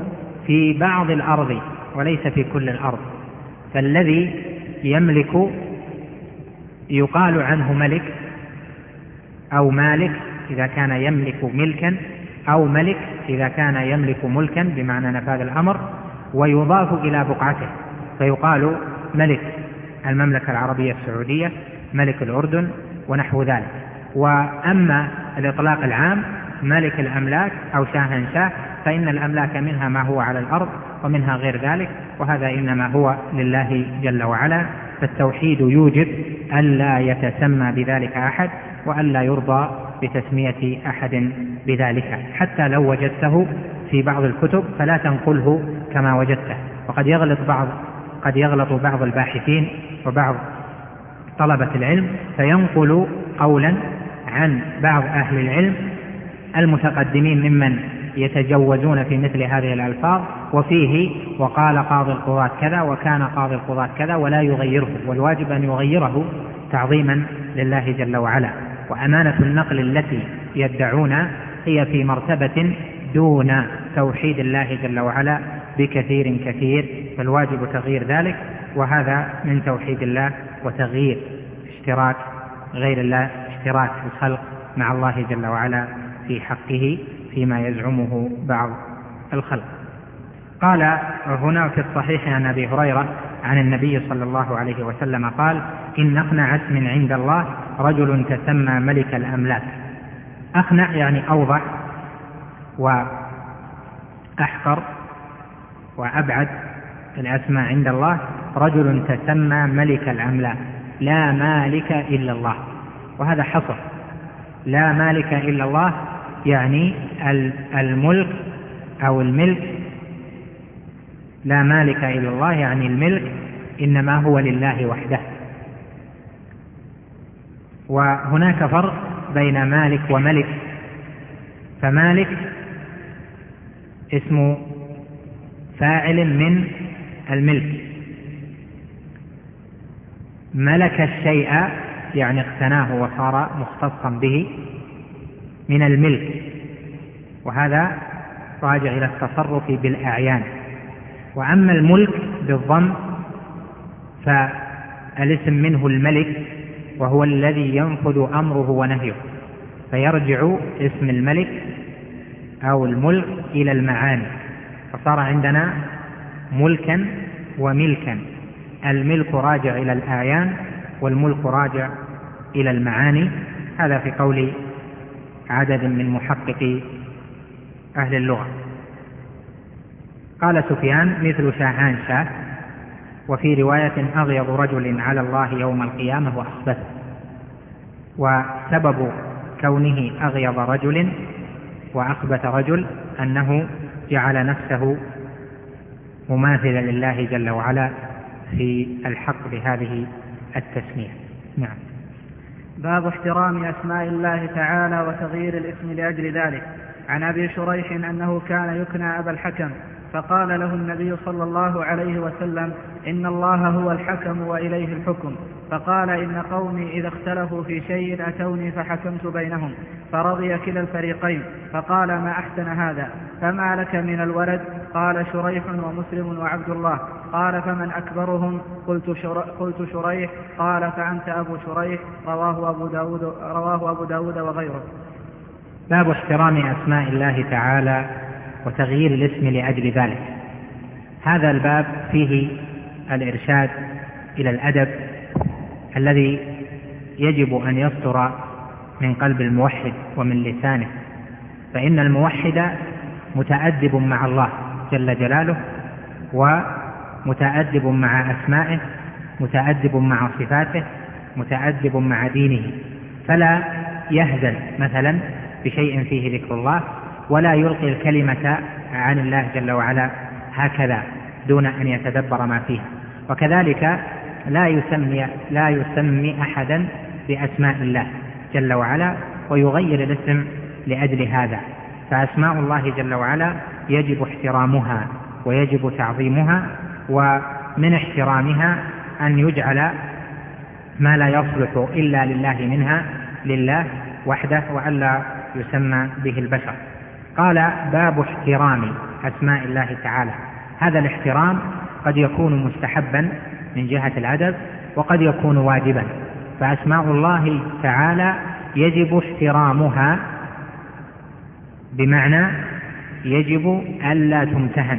Speaker 1: في بعض الأرض وليس في كل الأرض. فالذي يملك يقال عنه ملك أو مالك إذا كان يملك ملكا، أو ملك إذا كان يملك ملكا بمعنى نفاذ الأمر، ويضاف إلى بقعته فيقال ملك المملكة العربية السعودية، ملك الأردن، ونحو ذلك. وأما الإطلاق العام ملك الأملاك أو شاهنشاه، فإن الأملاك منها ما هو على الأرض ومنها غير ذلك، وهذا إنما هو لله جل وعلا. فالتوحيد يوجب ألا يتسمى بذلك أحد، وألا يرضى بتسمية أحد بذلك، حتى لو وجدته في بعض الكتب فلا تنقله كما وجدته. وقد يغلط بعض الباحثين وبعض طلبة العلم فينقل قولا عن بعض أهل العلم المتقدمين ممن يتجوزون في مثل هذه الألفاظ، وفيه وقال قاضي القضاة كذا وكان قاضي القضاة كذا، ولا يغيره، والواجب أن يغيره تعظيما لله جل وعلا. وأمانة النقل التي يدعون هي في مرتبة دون توحيد الله جل وعلا بكثير كثير، فالواجب تغيير ذلك، وهذا من توحيد الله وتغيير اشتراك غير الله، اشتراك الخلق مع الله جل وعلا في حقه فيما يزعمه بعض الخلق. قال هنا في الصحيح عن أبي هريرة عن النبي صلى الله عليه وسلم قال: إن أخنع اسم عند الله رجل تسمى ملك الأملاك. أخنع يعني أوضح وأحقر وأبعد الأسماء عند الله رجل تسمى ملك الأملاك، لا مالك إلا الله. وهذا حصر، لا مالك إلا الله يعني الملك أو الملك، لا مالك إلا الله يعني الملك إنما هو لله وحده. وهناك فرق بين مالك وملك، فمالك اسم فاعل من الملك، ملك الشيء يعني اقتناه وصار مختصا به من الملك، وهذا راجع إلى التصرف بالأعيان. وأما الملك بالضم فالاسم منه الملك، وهو الذي ينفذ أمره ونهيه، فيرجع اسم الملك أو الملك إلى المعاني، فصار عندنا ملكا وملكا، الملك راجع إلى الأعيان والملك راجع إلى المعاني. هذا في قول عدد من محققي أهل اللغة. قال سفيان: مثل شاهنشاه. وفي رواية: أغيظ رجل على الله يوم القيامة وأخبث. وسبب كونه أغيظ رجل وأخبث رجل أنه جعل نفسه مماثلا لله جل وعلا في الحق بهذه التسمية. نعم.
Speaker 2: باب احترام أسماء الله تعالى وتغيير الاسم لأجل ذلك. عن أبي شريح أنه كان يكنى أبا الحكم، فقال له النبي صلى الله عليه وسلم: إن الله هو الحكم وإليه الحكم. فقال: إن قومي إذا اختلفوا في شيء أتوني فحكمت بينهم، فرضي كلا الفريقين. فقال: ما أحسن هذا، فما لك من الولد؟ قال: شريح ومسلم وعبد الله. قال: فمن أكبرهم؟ قلت شريح. قال: فأنت أبو شريح. رواه أبو داود وغيره.
Speaker 1: باب احترام أسماء الله تعالى وتغيير الاسم لأجل ذلك. هذا الباب فيه الإرشاد إلى الأدب الذي يجب أن يصدر من قلب الموحد ومن لسانه، فإن الموحد متأدب مع الله جل جلاله، ومتأدب مع أسمائه، متأدب مع صفاته، متأدب مع دينه، فلا يهزل مثلا بشيء فيه ذكر الله، ولا يلقي الكلمة عن الله جل وعلا هكذا دون أن يتدبر ما فيها. وكذلك لا يسمي أحدا بأسماء الله جل وعلا ويغير الاسم لأجل هذا. فأسماء الله جل وعلا يجب احترامها ويجب تعظيمها، ومن احترامها أن يجعل ما لا يصلح إلا لله منها لله وحده، وألا يسمى به البشر. قال باب احترام أسماء الله تعالى. هذا الاحترام قد يكون مستحبا من جهة الأدب وقد يكون واجبا، فأسماء الله تعالى يجب احترامها، بمعنى يجب ألا تمتهن،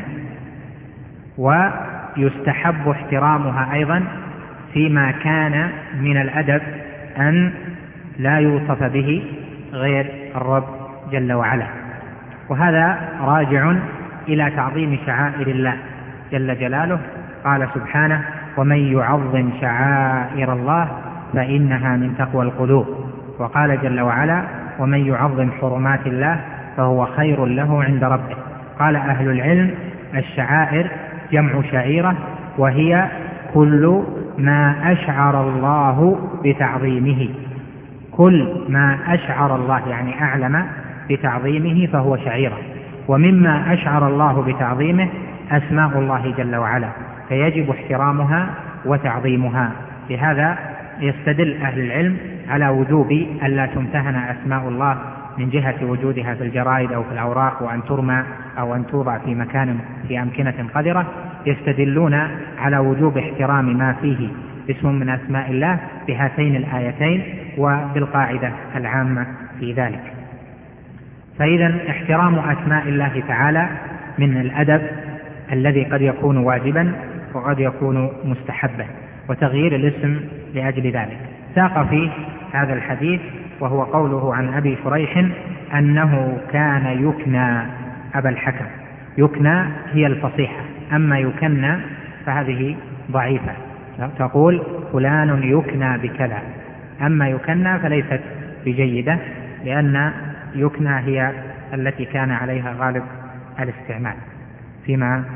Speaker 1: ويستحب احترامها أيضا فيما كان من الأدب أن لا يوصف به غير الرب جل وعلا. وهذا راجع إلى تعظيم شعائر الله جل جلاله. قال سبحانه: ومن يعظم شعائر الله فإنها من تقوى القلوب. وقال جل وعلا: ومن يعظم حرمات الله فهو خير له عند ربه. قال أهل العلم: الشعائر جمع شعيرة، وهي كل ما أشعر الله بتعظيمه، كل ما أشعر الله يعني أعلم بتعظيمه فهو شعيرة. ومما أشعر الله بتعظيمه أسماء الله جل وعلا، فيجب احترامها وتعظيمها. لهذا يستدل أهل العلم على وجوب ألا تمتهن أسماء الله من جهة وجودها في الجرائد أو في الأوراق، وأن ترمى أو أن توضع في مكان في أمكنة قذرة. يستدلون على وجوب احترام ما فيه اسم من أسماء الله بهاتين الآيتين وبالقاعدة العامة في ذلك. فإذا احترام أسماء الله تعالى من الأدب الذي قد يكون واجبا وقد يكون مستحبا، وتغيير الاسم لأجل ذلك. ساق في هذا الحديث وهو قوله عن أبي شريح أنه كان يكنى أبا الحكم. يكنى هي الفصيحة، أما يكنى فهذه ضعيفة، تقول فلان يكنى بكذا، أما يكنى فليست بجيدة، لأن يكنى هي التي كان عليها غالب الاستعمال فيما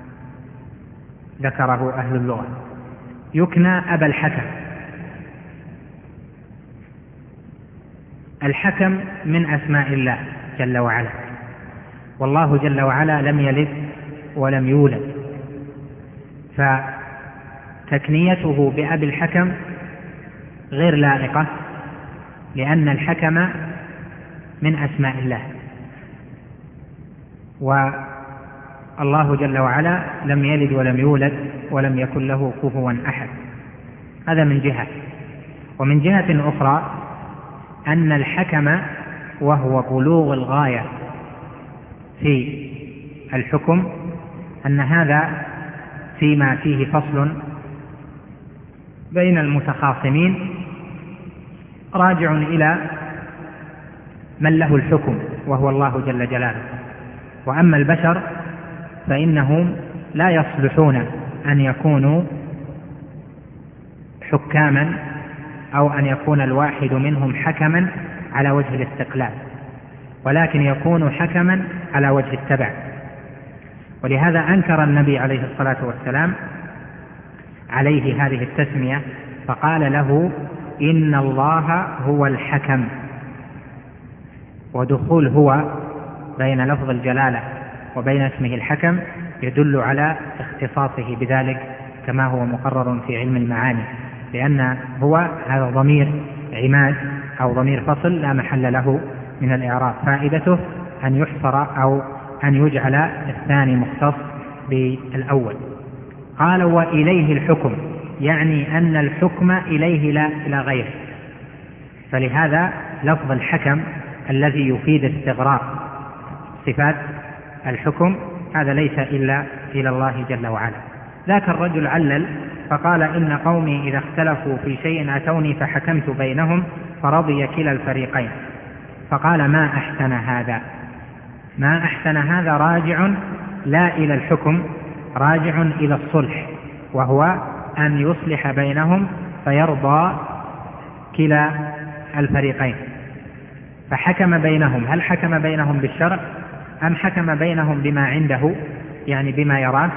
Speaker 1: ذكره أهل اللغة. يكنى أبا الحكم. الحكم من أسماء الله جل وعلا، والله جل وعلا لم يلد ولم يولد، فتكنيته بأبي الحكم غير لائقة، لأن الحكم من أسماء الله، والله جل وعلا لم يلد ولم يولد ولم يكن له كفوا أحد. هذا من جهة. ومن جهة أخرى أن الحكم وهو بلوغ الغاية في الحكم، أن هذا فيما فيه فصل بين المتخاصمين راجع إلى من له الحكم وهو الله جل جلاله. وأما البشر فإنهم لا يصلحون أن يكونوا حكاما أو أن يكون الواحد منهم حكما على وجه الاستقلال، ولكن يكون حكما على وجه التبع. ولهذا أنكر النبي عليه الصلاة والسلام عليه هذه التسمية، فقال له: إن الله هو الحكم. ودخول هو بين لفظ الجلالة وبين اسمه الحكم يدل على اختصاصه بذلك كما هو مقرر في علم المعاني، لأن هو هذا ضمير عماد أو ضمير فصل لا محل له من الإعراب، فائدته أن يحصر أو أن يجعل الثاني مختص بالأول. قال: وإليه الحكم، يعني أن الحكم إليه لا إلى غيره. فلهذا لفظ الحكم الذي يفيد استغراق صفات الحكم هذا ليس إلا إلى الله جل وعلا. ذاك الرجل علل فقال: إن قومي إذا اختلفوا في شيء أتوني فحكمت بينهم فرضي كلا الفريقين. فقال: ما أحسن هذا. ما أحسن هذا راجع لا إلى الحكم، راجع إلى الصلح، وهو أن يصلح بينهم فيرضى كلا الفريقين. فحكم بينهم، هل حكم بينهم بالشرع أم حكم بينهم بما عنده، يعني بما يراه؟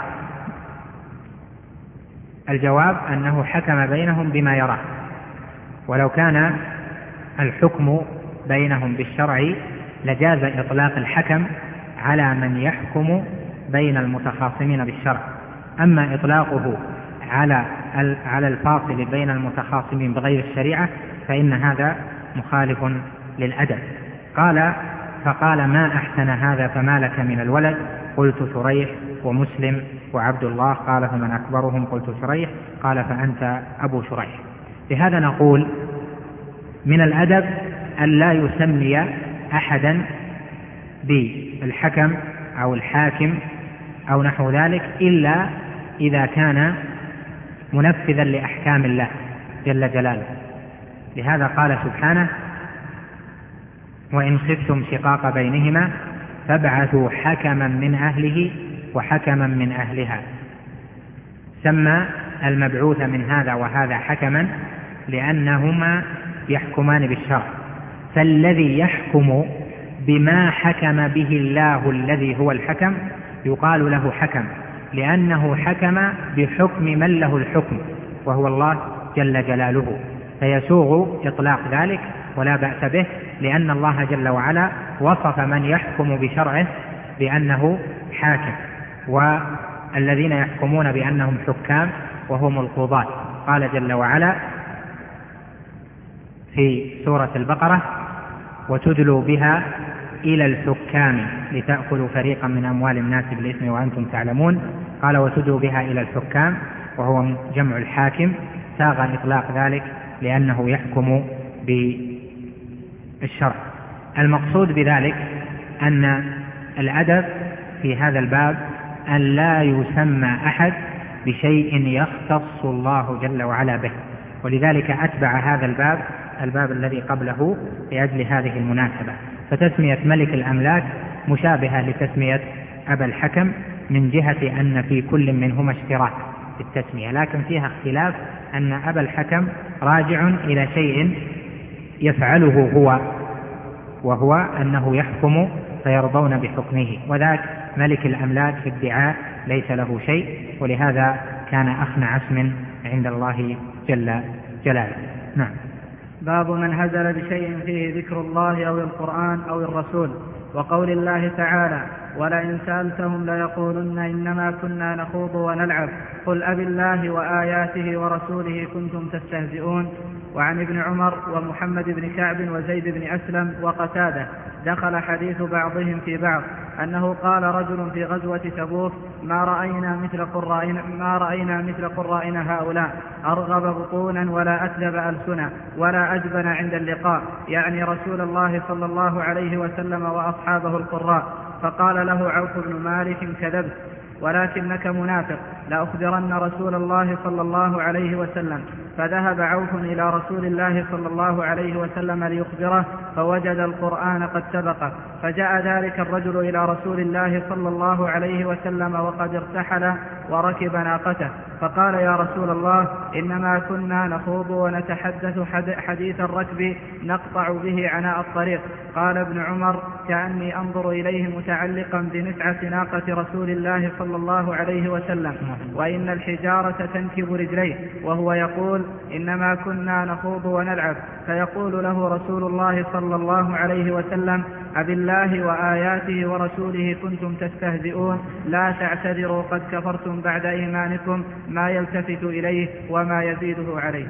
Speaker 1: الجواب أنه حكم بينهم بما يراه. ولو كان الحكم بينهم بالشرع لجاز إطلاق الحكم على من يحكم بين المتخاصمين بالشرع، أما إطلاقه على الفاصل بين المتخاصمين بغير الشريعة فإن هذا مخالف للأدب. قال: فقال ما أحسن هذا فما لك من الولد؟ قلت شريح ومسلم وعبد الله. قال فمن أكبرهم؟ قلت شريح. قال فأنت أبو شريح. لهذا نقول من الأدب أن لا يسمي أحدا بالحكم أو الحاكم أو نحو ذلك إلا إذا كان منفذا لأحكام الله جل جلاله. لهذا قال سبحانه وإن خفتم شقاق بينهما فابعثوا حكما من أهله وحكما من أهلها. سمى المبعوث من هذا وهذا حكما لأنهما يحكمان بالشرع، فالذي يحكم بما حكم به الله الذي هو الحكم يقال له حكم، لأنه حكم بحكم من له الحكم وهو الله جل جلاله، فيسوغ إطلاق ذلك ولا بأس به، لأن الله جل وعلا وصف من يحكم بشرعه بأنه حاكم، والذين يحكمون بأنهم حكام وهم القضاة. قال جل وعلا في سورة البقرة وتدلوا بها إلى الحكام لتأكلوا فريقا من أموال الناس بالإثم وأنتم تعلمون. قال وتدلوا بها إلى الحكام وهو جمع الحاكم، ساغ إطلاق ذلك لأنه يحكم بالشرع. المقصود بذلك أن الأدب في هذا الباب أن لا يسمى أحد بشيء يختص الله جل وعلا به، ولذلك أتبع هذا الباب الذي قبله لأجل هذه المناسبة. فتسمية ملك الأملاك مشابهة لتسمية أبا الحكم من جهة أن في كل منهما اشتراك في التسمية، لكن فيها اختلاف أن أبا الحكم راجع إلى شيء يفعله هو، وهو أنه يحكم فيرضون بحكمه، وذاك ملك الأملاك في الدعاء ليس له شيء، ولهذا كان أخنع اسم عند الله جل جلاله. نعم.
Speaker 2: باب من هزل بشيء فيه ذكر الله أو القرآن أو الرسول، وقول الله تعالى ولئن سألتهم ليقولن إنما كنا نخوض ونلعب قل أب الله وآياته ورسوله كنتم تستهزئون. وعن ابن عمر ومحمد بن كعب وزيد بن أسلم وقتادة دخل حديث بعضهم في بعض أنه قال رجل في غزوة تبوك ما رأينا مثل قرائنا هؤلاء أرغب بطونا ولا أكذب ألسنا ولا أجبن عند اللقاء، يعني رسول الله صلى الله عليه وسلم وأصحابه القراء. فقال له عوف بن مالك كذبت ولكنك منافق، لأخبرن رسول الله صلى الله عليه وسلم. فذهب عوف إلى رسول الله صلى الله عليه وسلم ليخبره فوجد القرآن قد سبقه، فجاء ذلك الرجل إلى رسول الله صلى الله عليه وسلم وقد ارتحل وركب ناقته، فقال يا رسول الله إنما كنا نخوض ونتحدث حديث الركب نقطع به عناء الطريق. قال ابن عمر كأني أنظر إليه متعلقا بنسعة ناقة رسول الله صلى الله عليه وسلم وإن الحجارة تنكب رجليه وهو يقول إنما كنا نخوض ونلعب، فيقول له رسول الله صلى الله عليه وسلم أبالله وآياته ورسوله كنتم تستهزئون، لا تعتذروا قد كفرتم بعد إيمانكم، ما يلتفت إليه وما يزيده عليه.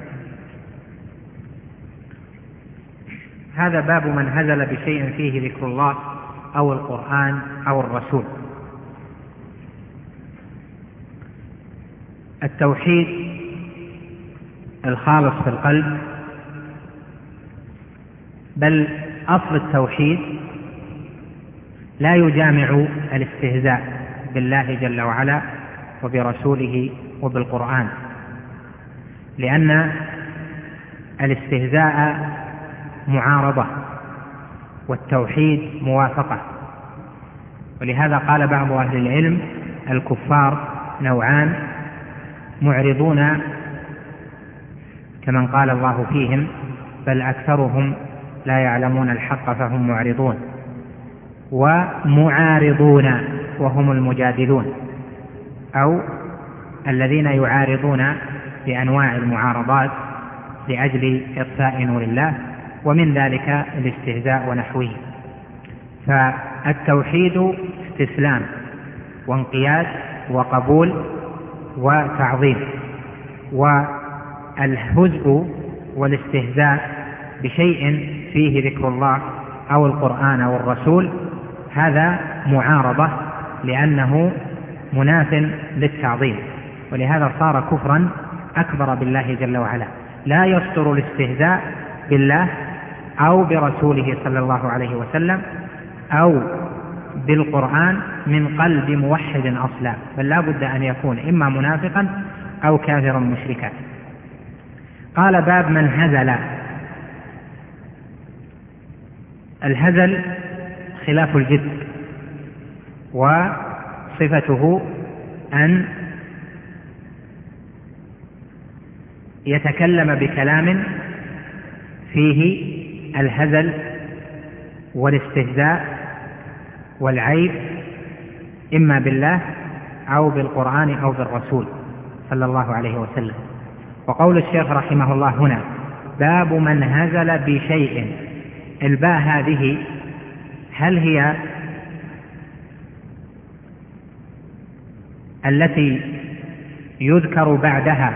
Speaker 1: هذا باب من هزل بشيء فيه ذكر الله أو القرآن أو الرسول. التوحيد الخالص في القلب، بل أصل التوحيد لا يجامع الاستهزاء بالله جل وعلا وبرسوله وبالقرآن، لأن الاستهزاء معارضة والتوحيد موافقة. ولهذا قال بعض أهل العلم الكفار نوعان، معرضون كمن قال الله فيهم بل أكثرهم لا يعلمون الحق فهم معرضون، ومعارضون وهم المجادلون أو الذين يعارضون بأنواع المعارضات لأجل إطفاء نور الله، ومن ذلك الاستهزاء ونحوه. فالتوحيد استسلام وانقياد وقبول وتعظيم، والهزء والاستهزاء بشيء فيه ذكر الله أو القرآن أو الرسول، هذا معارضة، لأنه مناف للتعظيم، ولهذا صار كفرا أكبر بالله جل وعلا. لا يصدر الاستهزاء بالله أو برسوله صلى الله عليه وسلم أو بالقرآن من قلب موحد أصلا، بل لا بد أن يكون إما منافقا أو كافرا مشركا. قال: باب من هزل. الهزل خلاف الجد، وصفته أن يتكلم بكلام فيه الهزل والاستهزاء والعيب، إما بالله أو بالقرآن أو بالرسول صلى الله عليه وسلم. وقول الشيخ رحمه الله هنا: باب من هزل بشيء. الباء هذه هل هي التي يذكر بعدها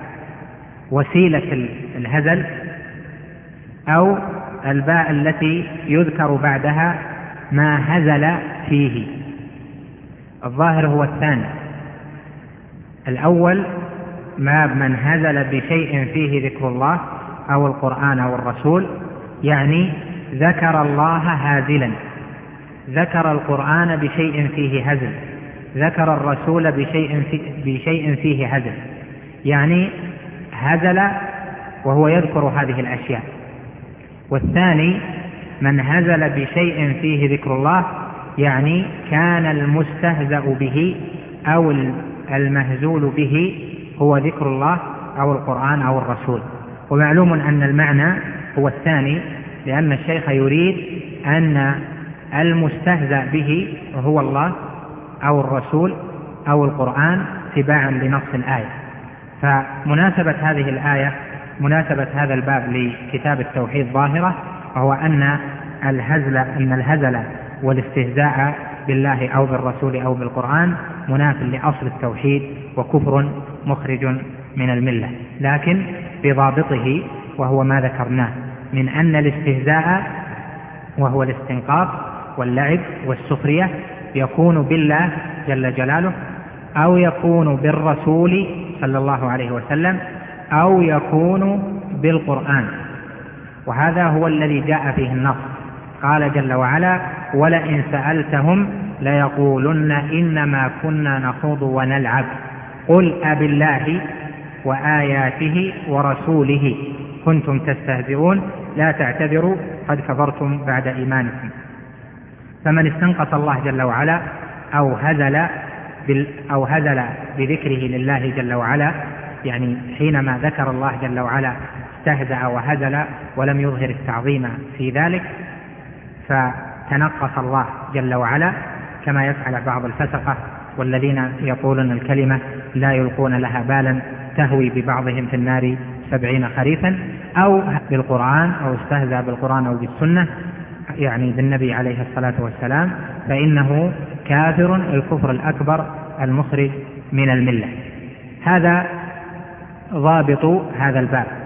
Speaker 1: وسيلة الهزل، أو الباء التي يذكر بعدها ما هزل فيه؟ الظاهر هو الثاني. الأول ما من هزل بشيء فيه ذكر الله أو القرآن أو الرسول، يعني ذكر الله هازلا، ذكر القرآن بشيء فيه هزل، ذكر الرسول بشيء فيه هزل، يعني هزل وهو يذكر هذه الأشياء. والثاني من هزل بشيء فيه ذكر الله، يعني كان المستهزأ به أو المهزول به هو ذكر الله أو القرآن أو الرسول. ومعلوم أن المعنى هو الثاني، لأن الشيخ يريد أن المستهزأ به هو الله أو الرسول أو القرآن تباعا لنص الآية. فمناسبة هذه الآية، مناسبة هذا الباب لكتاب التوحيد ظاهرة، وهو أن الهزل والاستهزاء بالله أو بالرسول أو بالقرآن مناف لأصل التوحيد وكفر مخرج من الملة، لكن بضابطه، وهو ما ذكرناه من أن الاستهزاء وهو الاستنقاص واللعب والسخرية يكون بالله جل جلاله، أو يكون بالرسول صلى الله عليه وسلم، أو يكون بالقرآن. وهذا هو الذي جاء فيه النص. قال جل وعلا: ولئن سألتهم ليقولن إنما كنا نخوض ونلعب قل أبالله وآياته ورسوله كنتم تستهزئون لا تعتذروا قد كفرتم بعد إيمانكم. فمن استنقص الله جل وعلا أو هزل بذكره لله جل وعلا، يعني حينما ذكر الله جل وعلا استهزأ وهزل ولم يظهر التعظيم في ذلك، فتنقص الله جل وعلا كما يفعل بعض الفسقة والذين يقولون الكلمة لا يلقون لها بالا تهوي ببعضهم في النار 70 خريفا، أو بالقرآن أو استهزأ بالقرآن أو بالسنة، يعني بالنبي عليه الصلاة والسلام، فإنه كافر الكفر الأكبر المخرج من الملة. هذا ضابط هذا الباب.